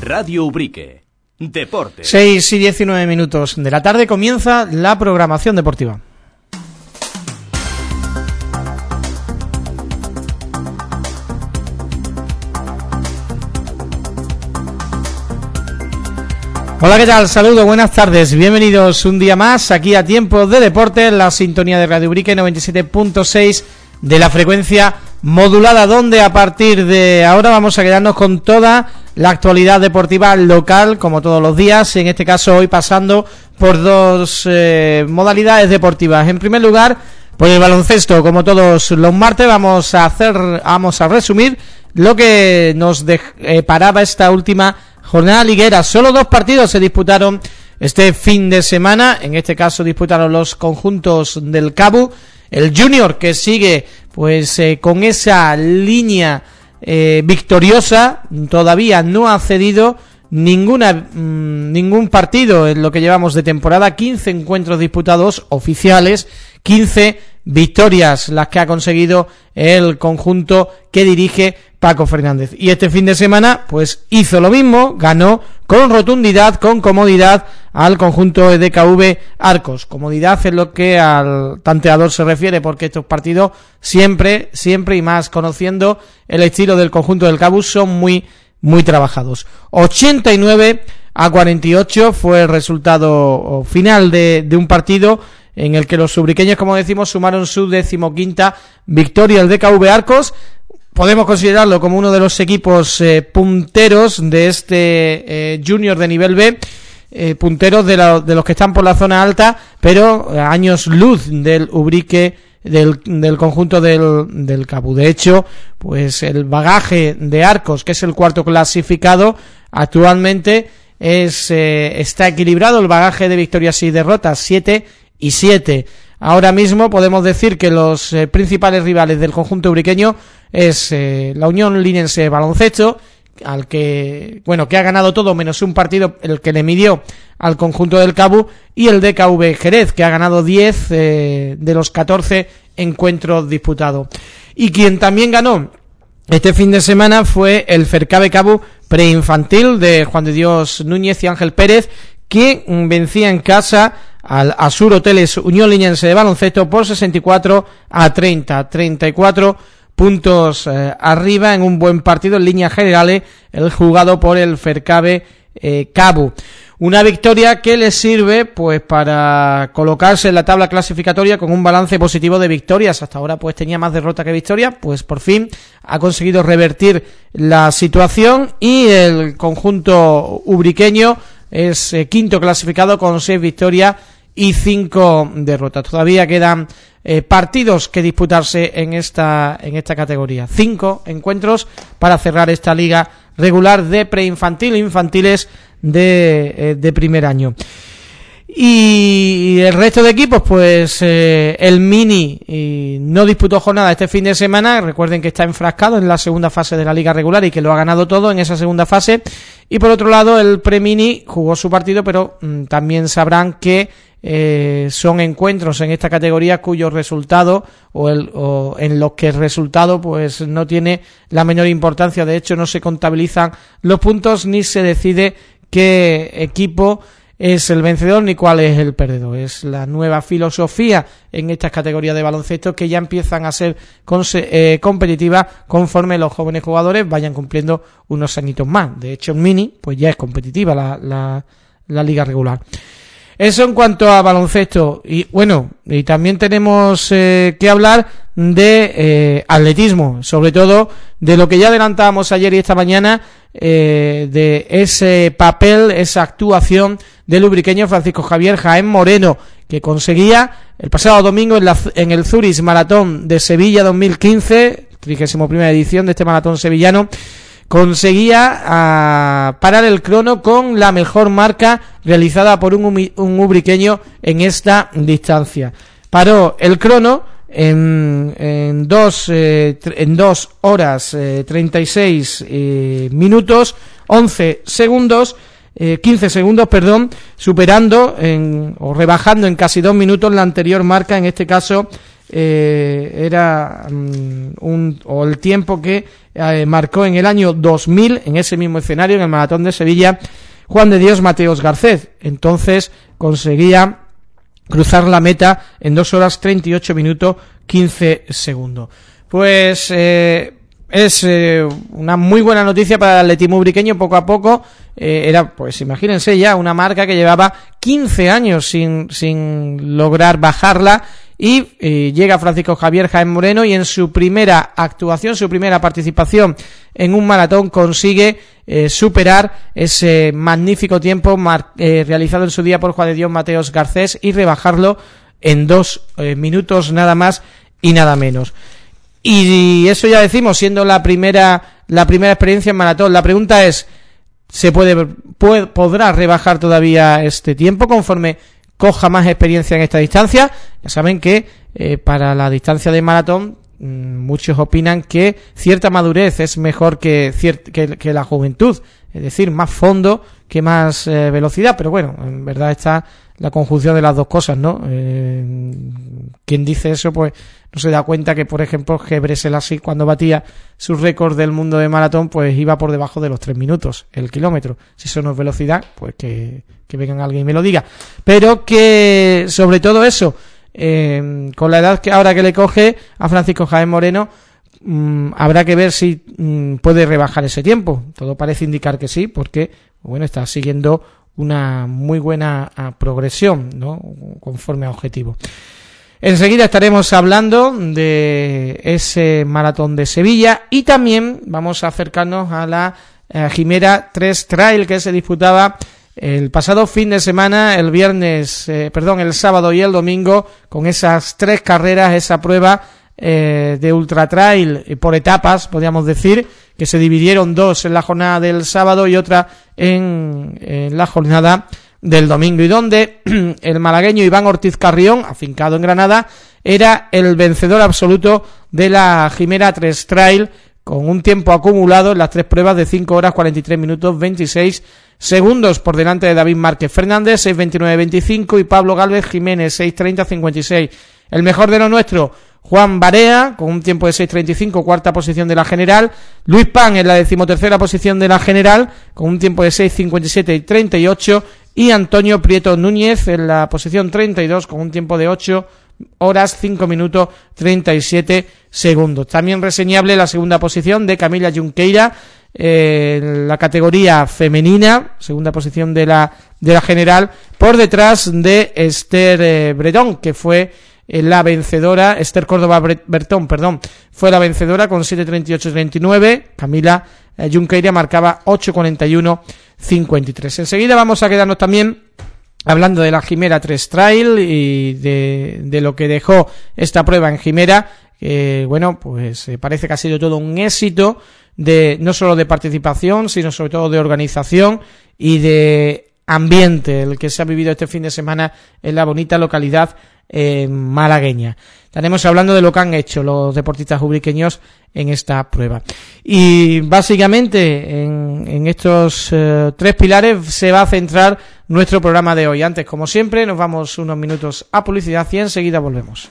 Radio Ubrique. Deporte. 6 y 19 minutos de la tarde comienza la programación deportiva. Hola, ¿qué tal? Saludos, buenas tardes, bienvenidos un día más aquí a Tiempo de Deporte, en la sintonía de Radio Ubrique 97.6 de la frecuencia modulada, donde a partir de ahora vamos a quedarnos con toda la actualidad deportiva local, como todos los días, en este caso hoy pasando por dos modalidades deportivas. En primer lugar, por el baloncesto, como todos los martes, vamos a resumir lo que nos paraba esta última jornada liguera. Solo 2 partidos se disputaron este fin de semana. En este caso disputaron los conjuntos del Cabu. El Junior, que sigue pues con esa línea victoriosa, todavía no ha cedido ningún partido en lo que llevamos de temporada. 15 encuentros disputados oficiales, 15 victorias las que ha conseguido el conjunto que dirige Paco Fernández. Y este fin de semana pues hizo lo mismo, ganó con rotundidad, con comodidad al conjunto de DKV Arcos. Comodidad es lo que al tanteador se refiere, porque estos partidos siempre y más conociendo el estilo del conjunto del Cabus son muy trabajados. 89-48 fue el resultado final de un partido en el que los ubriqueños, como decimos, sumaron su 15ª victoria. El DKV Arcos podemos considerarlo como uno de los equipos punteros de este Junior de nivel B, punteros de los que están por la zona alta, pero años luz del Ubrique, del conjunto del Cabu. De hecho, pues el bagaje de Arcos, que es el cuarto clasificado, actualmente está equilibrado, el bagaje de victorias y derrotas, 7 y 7. Ahora mismo podemos decir que los principales rivales del conjunto ubriqueño es la Unión Linense Baloncesto, al que ha ganado todo menos un partido, el que le midió al conjunto del Cabu, y el DKV Jerez, que ha ganado 10 de los 14 encuentros disputados. Y quien también ganó este fin de semana fue el Fercabe Cabu preinfantil de Juan de Dios Núñez y Ángel Pérez, que vencía en casa al Asur Hoteles Unión Linense de Baloncesto por 64-30, 34 puntos arriba en un buen partido en líneas generales, el jugado por el Fercabe Cabu. Una victoria que le sirve pues para colocarse en la tabla clasificatoria con un balance positivo de victorias. Hasta ahora pues tenía más derrota que victoria, pues por fin ha conseguido revertir la situación, y el conjunto ubriqueño es quinto clasificado con 6 victorias y 5 derrotas. Todavía quedan partidos que disputarse en esta categoría. 5 encuentros para cerrar esta liga regular de preinfantil e infantiles de primer año. Y el resto de equipos, pues el Mini no disputó jornada este fin de semana. Recuerden que está enfrascado en la segunda fase de la liga regular y que lo ha ganado todo en esa segunda fase. Y por otro lado, el Pre-Mini jugó su partido, pero también sabrán que son encuentros en esta categoría cuyo resultado o en los que el resultado pues no tiene la menor importancia. De hecho, no se contabilizan los puntos ni se decide qué equipo es el vencedor ni cuál es el perdedor. Es la nueva filosofía en estas categorías de baloncesto, que ya empiezan a ser competitivas conforme los jóvenes jugadores vayan cumpliendo unos añitos más. De hecho, en Mini pues ya es competitiva la liga regular. Eso en cuanto a baloncesto. Y bueno, y también tenemos que hablar de atletismo, sobre todo de lo que ya adelantábamos ayer y esta mañana, de ese papel, esa actuación del ubriqueño Francisco Javier Jaén Moreno, que conseguía el pasado domingo en el Zurich Maratón de Sevilla 2015, 31ª edición de este maratón sevillano, conseguía parar el crono con la mejor marca realizada por un ubriqueño en esta distancia. Paró el crono en 2 horas 36 minutos 11 segundos 15 segundos, superando o rebajando en casi 2 minutos la anterior marca, en este caso era el tiempo que marcó en el año 2000 en ese mismo escenario, en el Maratón de Sevilla, Juan de Dios Mateos Garcés. Entonces conseguía cruzar la meta en 2 horas 38 minutos 15 segundos. Pues es una muy buena noticia para el atletismo ubriqueño. Poco a poco era, pues imagínense ya, una marca que llevaba 15 años sin lograr bajarla, y llega Francisco Javier Jaén Moreno, y en su primera actuación, su primera participación en un maratón, consigue superar ese magnífico tiempo realizado en su día por Juan de Dios Mateos Garcés y rebajarlo en 2 minutos nada más y nada menos. Y eso ya decimos, siendo la primera experiencia en maratón. La pregunta es, ¿podrá rebajar todavía este tiempo conforme coja más experiencia en esta distancia? Ya saben que para la distancia de maratón muchos opinan que cierta madurez es mejor que la juventud, es decir, más fondo que más velocidad, pero bueno, en verdad está la conjunción de las dos cosas, ¿no? Quien dice eso, pues no se da cuenta que, por ejemplo, Gebre Selassie, cuando batía su récord del mundo de maratón, pues iba por debajo de los 3 minutos el kilómetro. Si eso no es velocidad, pues que vengan alguien y me lo diga. Pero que, sobre todo eso, con la edad que ahora que le coge a Francisco Jaén Moreno, habrá que ver si puede rebajar ese tiempo. Todo parece indicar que sí, porque, bueno, está siguiendo una muy buena progresión, ¿no?, conforme a objetivo. Enseguida estaremos hablando de ese maratón de Sevilla, y también vamos a acercarnos a la Jimera 3 Trail, que se disputaba el pasado fin de semana, el sábado y el domingo, con esas 3 carreras, esa prueba de ultra trail por etapas, podríamos decir, que se dividieron 2 en la jornada del sábado y otra en la jornada del domingo, y donde el malagueño Iván Ortiz Carrión, afincado en Granada, era el vencedor absoluto de la Jimera 3 Trail, con un tiempo acumulado en las 3 pruebas de 5 horas 43 minutos 26 segundos, por delante de David Márquez Fernández, 6:29:25, y Pablo Gálvez Jiménez, 6:30:56. El mejor de lo nuestro, Juan Barea, con un tiempo de 6:35, cuarta posición de la general. Luis Pan en la 13ª posición de la general, con un tiempo de 6:57:38, y Antonio Prieto Núñez en la posición 32, con un tiempo de 8 horas 5 minutos 37 segundos. También reseñable la segunda posición de Camila Junqueira en la categoría femenina, segunda posición de la general, por detrás de Esther Bretón, que fue la vencedora. Esther Córdoba Bertón, fue la vencedora con 7:38:39. Camila Junqueira marcaba 8:41:53. Enseguida vamos a quedarnos también hablando de la Jimera 3 Trail y de lo que dejó esta prueba en Jimera. Bueno, pues parece que ha sido todo un éxito, no solo de participación, sino sobre todo de organización y de ambiente, el que se ha vivido este fin de semana en la bonita localidad malagueña. Estaremos hablando de lo que han hecho los deportistas ubriqueños en esta prueba. Y básicamente en estos 3 pilares se va a centrar nuestro programa de hoy. Antes, como siempre, nos vamos unos minutos a publicidad y enseguida volvemos.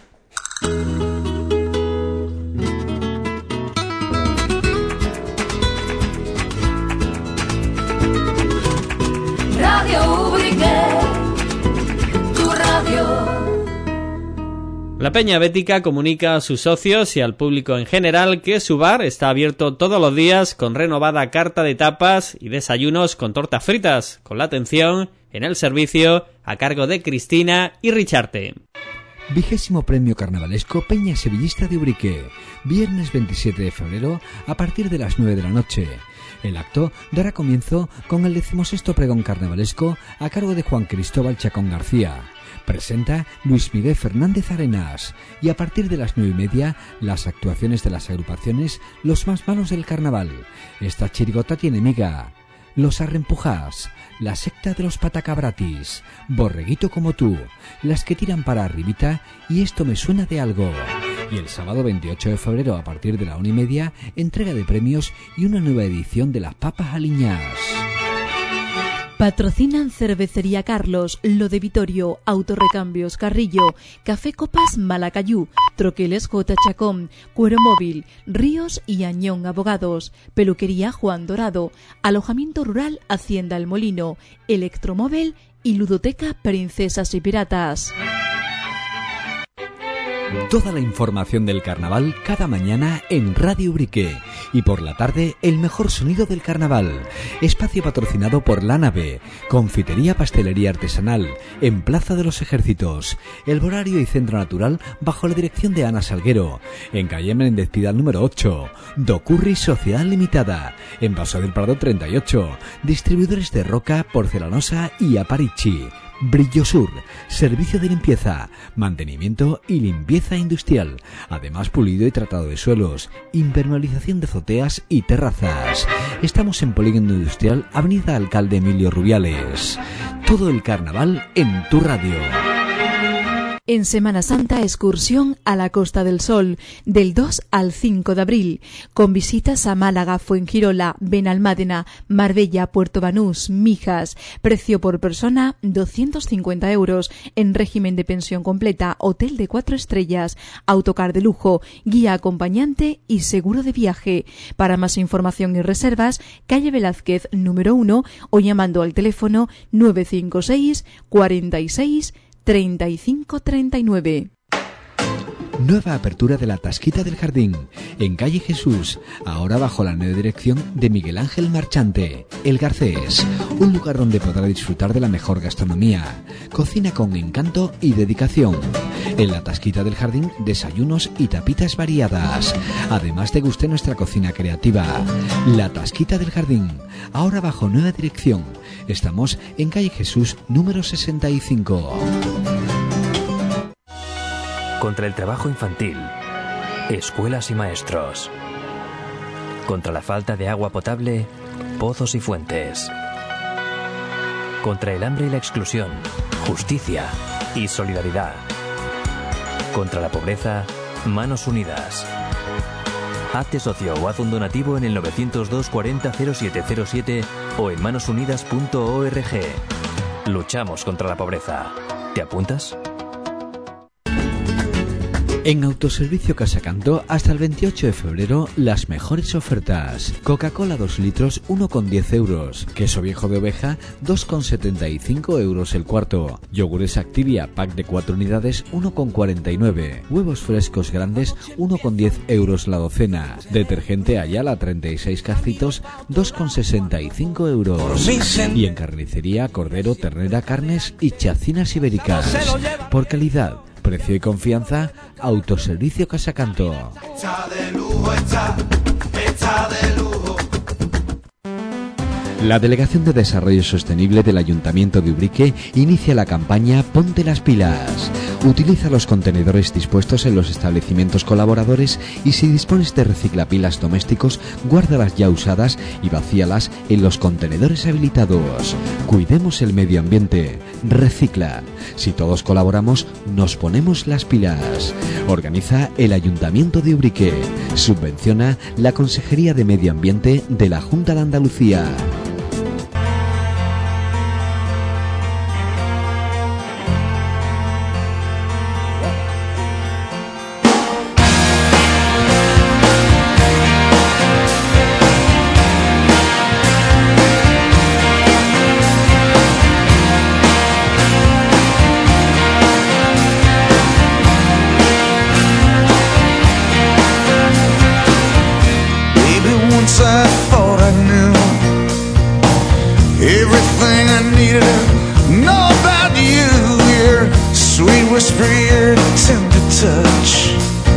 Radio Ubrique, tu radio. La Peña Bética comunica a sus socios y al público en general que su bar está abierto todos los días con renovada carta de tapas y desayunos con tortas fritas, con la atención en el servicio a cargo de Cristina y Richarte. 20º Premio Carnavalesco Peña Sevillista de Ubrique, viernes 27 de febrero a partir de las 9 de la noche. El acto dará comienzo con el 16º Pregón Carnavalesco a cargo de Juan Cristóbal Chacón García. Presenta Luis Miguel Fernández Arenas, y a partir de las 9:30 las actuaciones de las agrupaciones Los Más Malos del Carnaval, Esta Chirigota Tiene Miga, Los Arrempujás, La Secta de los Patacabratis, Borreguito Como Tú, Las que Tiran para Arribita y Esto Me Suena de Algo. Y el sábado 28 de febrero a partir de la 1:30 entrega de premios y una nueva edición de Las Papas Aliñás. Patrocinan Cervecería Carlos, Lo de Vitorio, Autorrecambios Carrillo, Café Copas Malacayú, Troqueles J. Chacón, Cuero Móvil, Ríos y Añón Abogados, Peluquería Juan Dorado, Alojamiento Rural Hacienda El Molino, Electromóvil y Ludoteca Princesas y Piratas. Toda la información del carnaval cada mañana en Radio Ubrique y por la tarde el mejor sonido del carnaval. Espacio patrocinado por La Nave, confitería, pastelería artesanal en Plaza de los Ejércitos, El Borario y Centro Natural bajo la dirección de Ana Salguero, en calle Menéndez Pidal número 8, Docurri Sociedad Limitada, en Paso del Prado 38, distribuidores de roca, porcelanosa y Aparici. Brillosur, servicio de limpieza, mantenimiento y limpieza industrial, además pulido y tratado de suelos, impermeabilización de azoteas y terrazas. Estamos en Polígono Industrial, Avenida Alcalde Emilio Rubiales. Todo el carnaval en tu radio. En Semana Santa, excursión a la Costa del Sol, del 2 al 5 de abril, con visitas a Málaga, Fuengirola, Benalmádena, Marbella, Puerto Banús, Mijas. Precio por persona, 250 euros, en régimen de pensión completa, hotel de 4 estrellas, autocar de lujo, guía acompañante y seguro de viaje. Para más información y reservas, calle Velázquez número 1 o llamando al teléfono 956 46 3539. Nueva apertura de la Tasquita del Jardín, en calle Jesús, ahora bajo la nueva dirección de Miguel Ángel Marchante, El Garcés, un lugar donde podrá disfrutar de la mejor gastronomía, cocina con encanto y dedicación. En la Tasquita del Jardín, desayunos y tapitas variadas. Además, deguste nuestra cocina creativa. La Tasquita del Jardín, ahora bajo nueva dirección. Estamos en calle Jesús número 65. Contra el trabajo infantil, escuelas y maestros. Contra la falta de agua potable, pozos y fuentes. Contra el hambre y la exclusión, justicia y solidaridad. Contra la pobreza, manos unidas. Hazte socio o haz un donativo en el 902 40 0707 o en manosunidas.org. Luchamos contra la pobreza. ¿Te apuntas? En Autoservicio Casacanto, hasta el 28 de febrero, las mejores ofertas. Coca-Cola 2 litros, 1,10 euros. Queso viejo de oveja, 2,75 euros el cuarto. Yogures Activia, pack de 4 unidades, 1,49. Huevos frescos grandes, 1,10 euros la docena. Detergente Ayala, 36 cacitos, 2,65 euros. Y en carnicería, cordero, ternera, carnes y chacinas ibéricas. Por calidad, precio y confianza, Autoservicio Casacanto. La Delegación de Desarrollo Sostenible del Ayuntamiento de Ubrique inicia la campaña Ponte las pilas. Utiliza los contenedores dispuestos en los establecimientos colaboradores y si dispones de reciclapilas domésticos, guárdalas ya usadas y vacíalas en los contenedores habilitados. Cuidemos el medio ambiente. Recicla. Si todos colaboramos, nos ponemos las pilas. Organiza el Ayuntamiento de Ubrique. Subvenciona la Consejería de Medio Ambiente de la Junta de Andalucía. Everything I needed to know about you, your sweet whisper, your tender touch.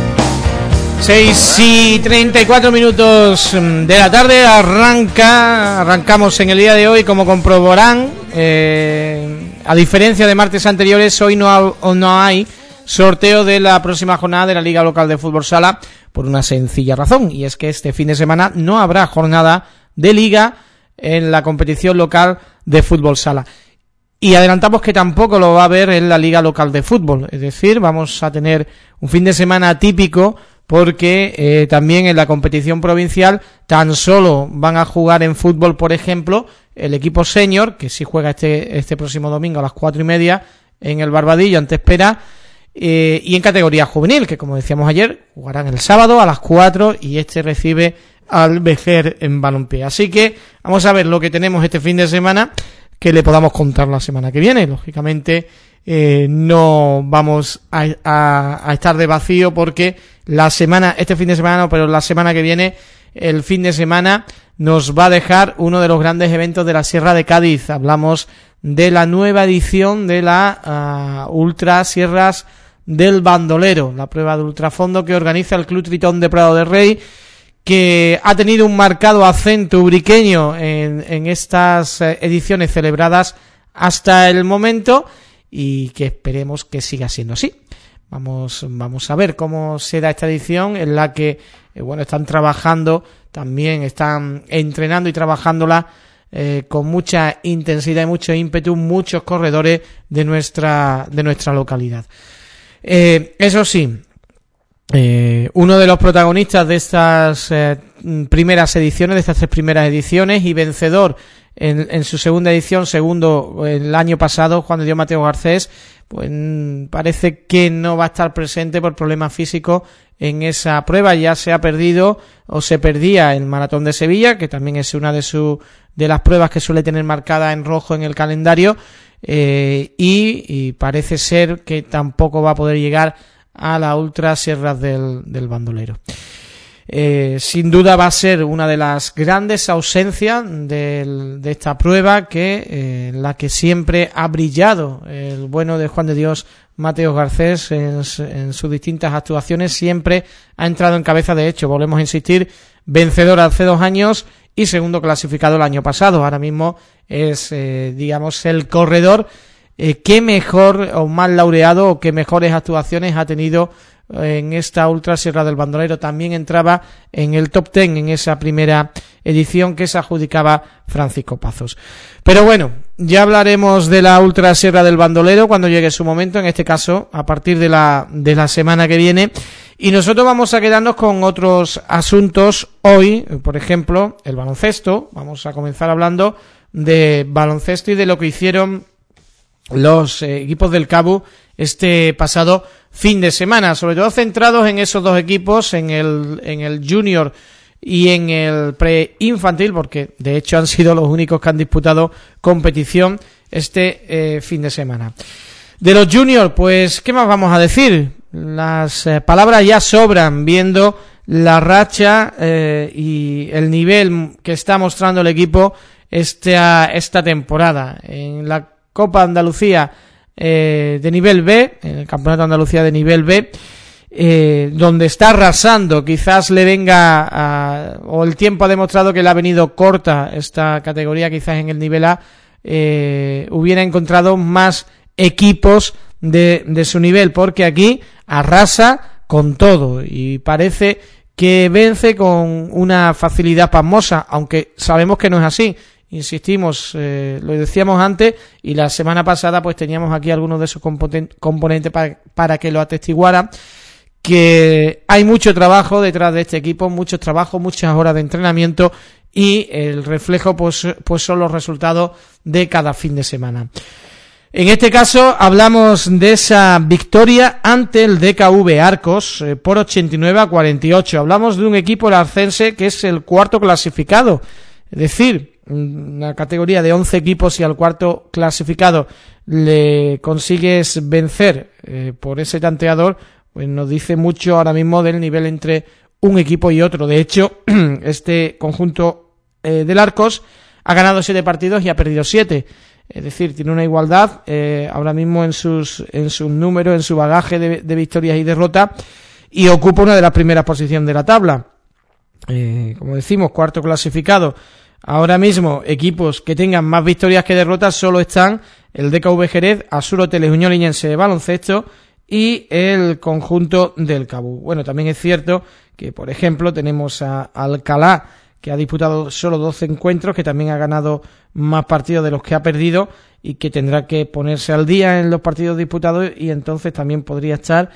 6 y 34 minutos de la tarde, arrancamos en el día de hoy, como comprobarán, a diferencia de martes anteriores, hoy no hay sorteo de la próxima jornada de la Liga Local de Fútbol Sala, por una sencilla razón, y es que este fin de semana no habrá jornada de Liga en la competición local de Fútbol Sala. Y adelantamos que tampoco lo va a haber en la Liga Local de Fútbol, es decir, vamos a tener un fin de semana atípico porque también en la competición provincial tan solo van a jugar en fútbol, por ejemplo, el equipo senior, que sí juega este próximo domingo a las 4:30 en el Barbadillo ante Espera, y en categoría juvenil, que como decíamos ayer, jugarán el sábado a las 4 y recibe al Vejer en balompié. Así que vamos a ver lo que tenemos este fin de semana, que le podamos contar la semana que viene. Lógicamente no vamos a estar de vacío, porque este fin de semana no, pero la semana que viene, el fin de semana nos va a dejar uno de los grandes eventos de la Sierra de Cádiz. Hablamos de la nueva edición de la Ultra Sierras del Bandolero, la prueba de ultrafondo que organiza el Club Tritón de Prado de Rey, que ha tenido un marcado acento ubriqueño en estas ediciones celebradas hasta el momento, y que esperemos que siga siendo así. Vamos a ver cómo será esta edición, en la que están trabajando, también están entrenando y trabajándola con mucha intensidad y mucho ímpetu muchos corredores de nuestra localidad. Eso sí, uno de los protagonistas de estas primeras ediciones, de estas 3 primeras ediciones, y vencedor en su segunda edición, segundo el año pasado, Juan de Dios Mateo Garcés, pues parece que no va a estar presente por problemas físicos en esa prueba. Ya se ha perdido, o se perdía, el Maratón de Sevilla, que también es una de las pruebas que suele tener marcada en rojo en el calendario, y parece ser que tampoco va a poder llegar a la Ultra Sierras del Bandolero. Sin duda va a ser una de las grandes ausencias de esta prueba, en la que siempre ha brillado el bueno de Juan de Dios Mateo Garcés en sus distintas actuaciones. Siempre ha entrado en cabeza. De hecho, volvemos a insistir, vencedor hace 2 años y segundo clasificado el año pasado. Ahora mismo es el corredor que mejor o más laureado, o que mejores actuaciones ha tenido en esta Ultra Sierra del Bandolero. También entraba en el top 10 en esa primera edición que se adjudicaba Francisco Pazos. Pero bueno, ya hablaremos de la Ultra Sierra del Bandolero cuando llegue su momento, en este caso a partir de la semana que viene. Y nosotros vamos a quedarnos con otros asuntos hoy, por ejemplo, el baloncesto. Vamos a comenzar hablando de baloncesto y de lo que hicieron los equipos del CABU este pasado fin de semana, sobre todo centrados en esos 2 equipos, en el junior y en el preinfantil, porque de hecho han sido los únicos que han disputado competición este fin de semana. De los juniors, pues, ¿qué más vamos a decir? Las palabras ya sobran, viendo la racha y el nivel que está mostrando el equipo esta temporada. En la Copa Andalucía de nivel B, en el Campeonato de Andalucía de nivel B, donde está arrasando. Quizás le venga o el tiempo ha demostrado que le ha venido corta esta categoría. Quizás en el nivel A hubiera encontrado más equipos de su nivel, porque aquí arrasa con todo y parece que vence con una facilidad pasmosa, aunque sabemos que no es así. Insistimos, lo decíamos antes, y la semana pasada pues teníamos aquí algunos de sus componentes para que lo atestiguaran, que hay mucho trabajo detrás de este equipo, mucho trabajo, muchas horas de entrenamiento, y el reflejo pues son los resultados de cada fin de semana. En este caso hablamos de esa victoria ante el DKV Arcos por 89-48. Hablamos de un equipo larcense que es el 4º clasificado, es decir, una categoría de 11 equipos, y al 4º clasificado le consigues vencer por ese tanteador, pues nos dice mucho ahora mismo del nivel entre un equipo y otro. De hecho, este conjunto del Arcos ha ganado 7 partidos y ha perdido 7. Es decir, tiene una igualdad ahora mismo en sus números, en su bagaje de victorias y derrotas, y ocupa una de las primeras posiciones de la tabla. Como decimos, 4º clasificado. Ahora mismo, equipos que tengan más victorias que derrotas solo están el DKV Jerez, Asur Hoteles Unión Liñense de baloncesto y el conjunto del CABU. Bueno, también es cierto que, por ejemplo, tenemos a Alcalá, que ha disputado solo 12 encuentros, que también ha ganado más partidos de los que ha perdido y que tendrá que ponerse al día en los partidos disputados, y entonces también podría estar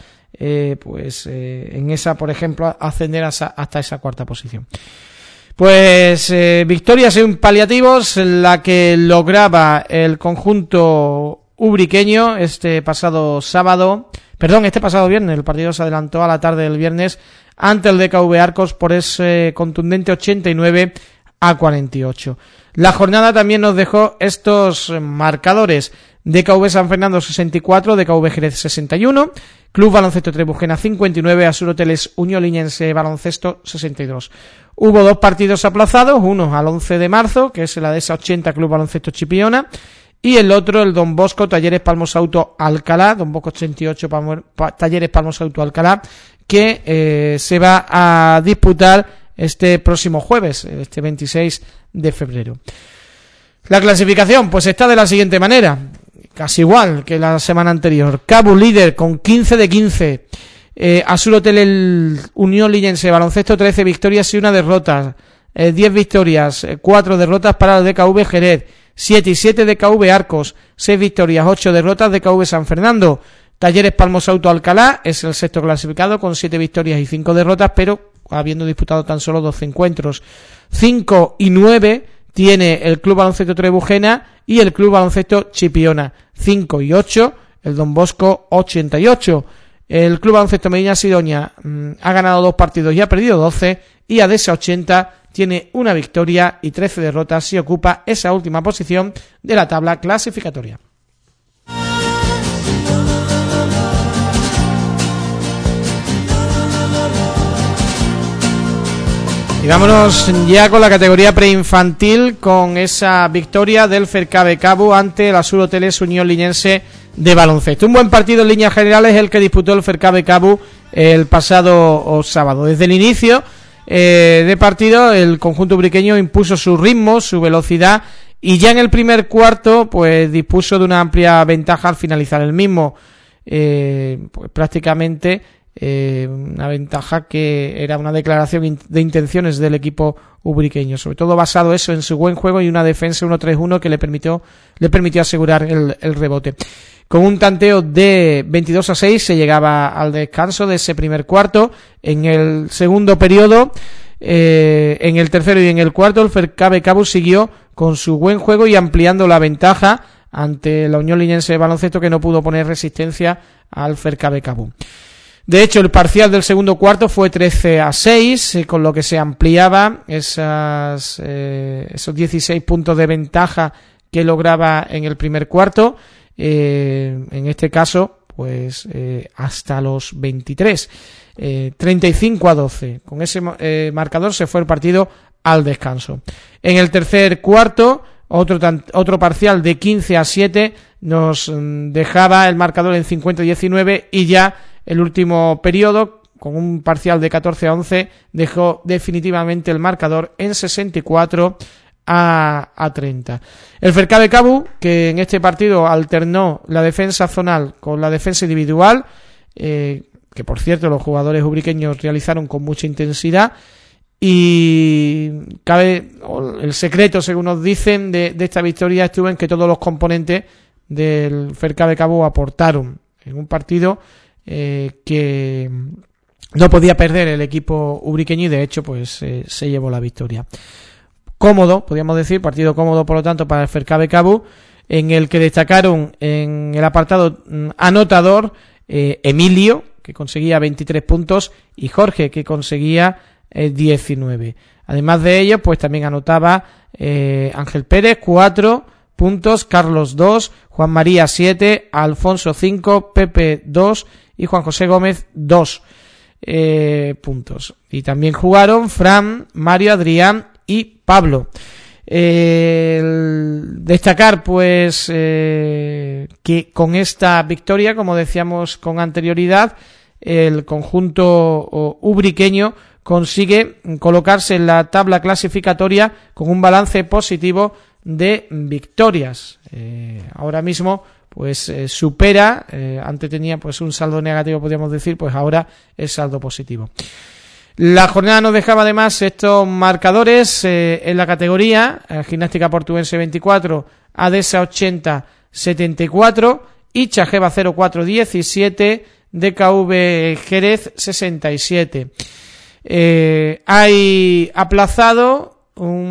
en esa, por ejemplo, ascender hasta esa cuarta posición. Pues victoria sin paliativos, la que lograba el conjunto ubriqueño este pasado viernes. El partido se adelantó a la tarde del viernes ante el DKV Arcos por ese contundente 89-48. La jornada también nos dejó estos marcadores: DKV San Fernando 64, DKV Jerez 61, Club Baloncesto Trebujena 59, Asur Hoteles Unión Liñense Baloncesto 62. Hubo 2 partidos aplazados, uno al 11 de marzo, que es el ADESA 80 Club Baloncesto Chipiona, y el otro el Don Bosco Talleres Palmos Auto Alcalá, Don Bosco 88 Talleres Palmos Auto Alcalá, que se va a disputar este próximo jueves, este 26 de febrero. La clasificación pues está de la siguiente manera, casi igual que la semana anterior. Cabu líder con 15 de 15, Asur Hotel el Unión Liñense Baloncesto 13 victorias y 1 derrota, 10 victorias, 4 derrotas para el DKV Jerez, 7 y 7 DKV Arcos, 6 victorias, 8 derrotas DKV San Fernando. Talleres Palmos Auto Alcalá es el sexto clasificado con 7 victorias y 5 derrotas, pero habiendo disputado tan solo 12 encuentros. 5 y 9 tiene el Club Baloncesto Trebujena y el Club Baloncesto Chipiona. 5 y 8 el Don Bosco 88. El Club Baloncesto Medina Sidonia ha ganado 2 partidos y ha perdido 12, y ADESA 80 tiene 1 victoria y 13 derrotas y ocupa esa última posición de la tabla clasificatoria. Y vámonos ya con la categoría preinfantil, con esa victoria del Fercabe Cabu ante el Asur Hoteles Unión Liñense de baloncesto. Un buen partido en líneas generales el que disputó el Fercabe Cabu el pasado sábado. Desde el inicio de partido el conjunto ubriqueño impuso su ritmo, su velocidad, y ya en el primer cuarto pues dispuso de una amplia ventaja al finalizar el mismo. Pues prácticamente una ventaja que era una declaración de intenciones del equipo ubriqueño, sobre todo basado eso en su buen juego y una defensa 1-3-1 que le permitió asegurar el rebote. Con un tanteo de 22-6 se llegaba al descanso de ese primer cuarto. En el segundo periodo, en el tercero y en el cuarto, el Fercabe Cabu siguió con su buen juego y ampliando la ventaja ante la Unión Liñense de Baloncesto, que no pudo poner resistencia al Fercabe Cabu. De hecho, el parcial del segundo cuarto fue 13-6, con lo que se ampliaba esos 16 puntos de ventaja que lograba en el primer cuarto, en este caso, pues hasta los 23, 35-12. Con ese marcador se fue el partido al descanso. En el tercer cuarto, otro parcial de 15-7 nos dejaba el marcador en 50-19, y ya el último periodo, con un parcial de 14-11, dejó definitivamente el marcador en 64-30. El Fercabe Cabu, que en este partido alternó la defensa zonal con la defensa individual, que por cierto los jugadores ubriqueños realizaron con mucha intensidad, y el secreto, según nos dicen, de esta victoria estuvo en que todos los componentes del Fercabe Cabu aportaron en un partido que no podía perder el equipo ubriqueño, y de hecho pues se llevó la victoria. Cómodo, podríamos decir, partido cómodo por lo tanto para el Fercabe Cabu, en el que destacaron en el apartado anotador Emilio, que conseguía 23 puntos, y Jorge, que conseguía 19. Además de ellos, pues también anotaba Ángel Pérez 4 puntos, Carlos 2, Juan María 7, Alfonso 5, Pepe 2 y Juan José Gómez 2 puntos. Y también jugaron Fran, Mario, Adrián y Pablo. Destacar pues que con esta victoria, como decíamos con anterioridad, el conjunto ubriqueño consigue colocarse en la tabla clasificatoria con un balance positivo de victorias. Ahora mismo pues supera, antes tenía pues un saldo negativo, podríamos decir, pues ahora es saldo positivo. La jornada nos dejaba además estos marcadores en la categoría: Gimnástica Portuense 24, Adesa 80 74 y Chajeva 04 17, DKV Jerez 67. Hay aplazado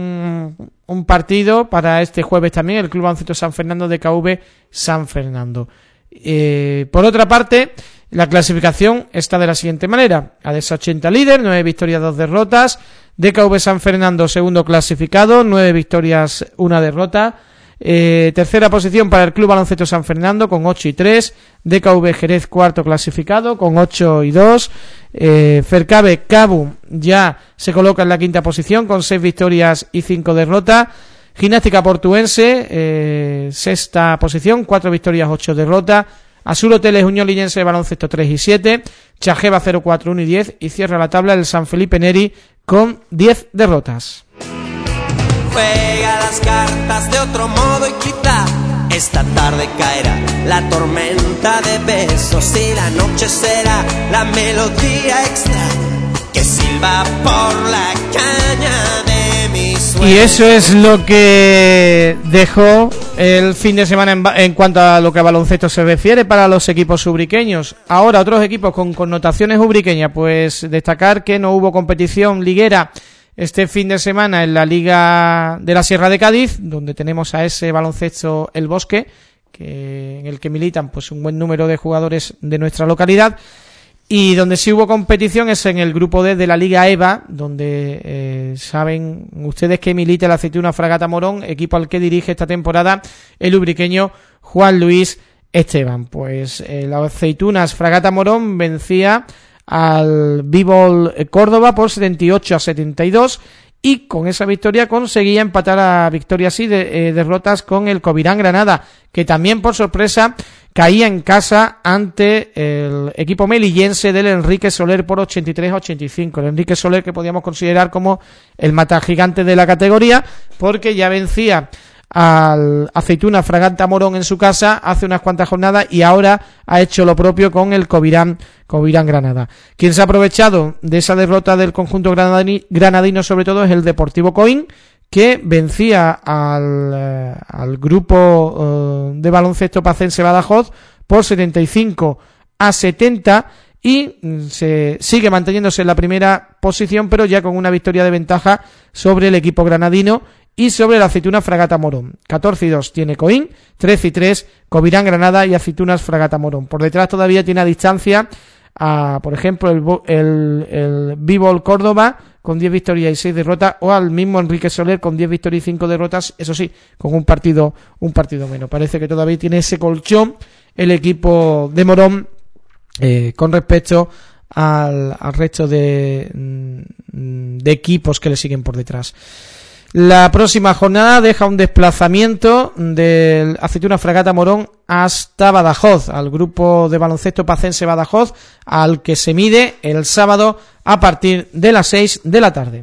un partido para este jueves también, el Club Baloncesto San Fernando, DKV San Fernando. Por otra parte, la clasificación está de la siguiente manera: Adesa 80 líder, 9 victorias, 2 derrotas. DKV San Fernando segundo clasificado, 9 victorias, 1 derrota. Tercera posición para el Club Baloncesto San Fernando con 8 y 3. DKV Jerez cuarto clasificado con 8 y 2. Fercabe Cabu ya se coloca en la quinta posición con 6 victorias y 5 derrotas. Gimnástica Portuense sexta posición, 4 victorias, 8 derrotas. Azul Hoteles Unión Lillense de Baloncesto 3 y 7. Chajeva 04 1 y 10. Y cierra la tabla el San Felipe Neri con 10 derrotas. Juega las cartas de otro modo y quizá esta tarde caerá la tormenta de besos y la noche será la melodía extraña que silba por la caña de mi sueño. Y eso es lo que dejó el fin de semana en cuanto a lo que a baloncesto se refiere para los equipos ubriqueños. Ahora otros equipos con connotaciones ubriqueñas, pues destacar que no hubo competición liguera este fin de semana en la Liga de la Sierra de Cádiz, donde tenemos a ese Baloncesto El Bosque, en el que militan pues un buen número de jugadores de nuestra localidad, y donde sí hubo competición es en el grupo D de la Liga EVA, donde saben ustedes que milita el Aceituna Fragata Morón, equipo al que dirige esta temporada el ubriqueño Juan Luis Esteban. Pues las Aceitunas Fragata Morón vencía al B-Ball Córdoba por 78 a 72 y con esa victoria conseguía empatar a victorias y derrotas con el Covirán Granada, que también por sorpresa caía en casa ante el equipo melillense del Enrique Soler por 83 a 85. El Enrique Soler, que podíamos considerar como el matagigante de la categoría, porque ya vencía al Aceituna Fragata Morón en su casa hace unas cuantas jornadas y ahora ha hecho lo propio con el Covirán Granada. Quien se ha aprovechado de esa derrota del conjunto granadino sobre todo es el Deportivo Coín, que vencía al grupo de baloncesto pacense Badajoz por 75 a 70 y se sigue manteniéndose en la primera posición, pero ya con una victoria de ventaja sobre el equipo granadino y sobre la Aceituna Fragata Morón. 14 y 2 tiene Coín, 13 y 3 Covirán Granada y Aceitunas Fragata Morón. Por detrás todavía tiene a distancia a, por ejemplo, el B-Ball Córdoba con 10 victorias y 6 derrotas, o al mismo Enrique Soler con 10 victorias y 5 derrotas, eso sí, con un partido menos. Parece que todavía tiene ese colchón el equipo de Morón con respecto al resto de equipos que le siguen por detrás. La próxima jornada deja un desplazamiento del Aceituna Fragata Morón hasta Badajoz, al grupo de baloncesto pacense Badajoz, al que se mide el sábado a partir de las 6 de la tarde.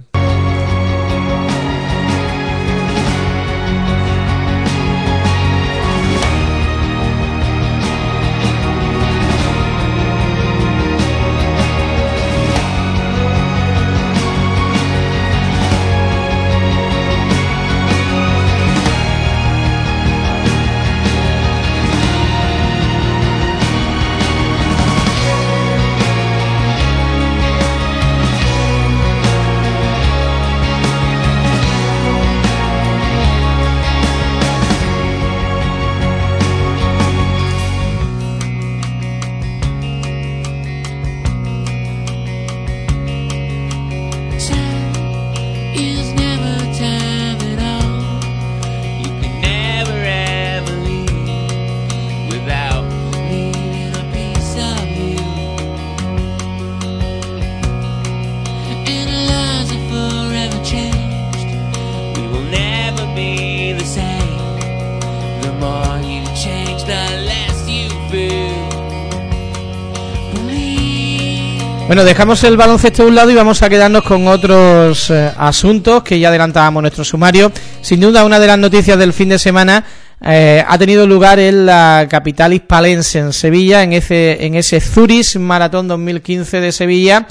Bueno, dejamos el baloncesto a un lado y vamos a quedarnos con otros asuntos que ya adelantábamos nuestro sumario. Sin duda, una de las noticias del fin de semana ha tenido lugar en la capital hispalense, en Sevilla, en ese Zurich Maratón 2015 de Sevilla,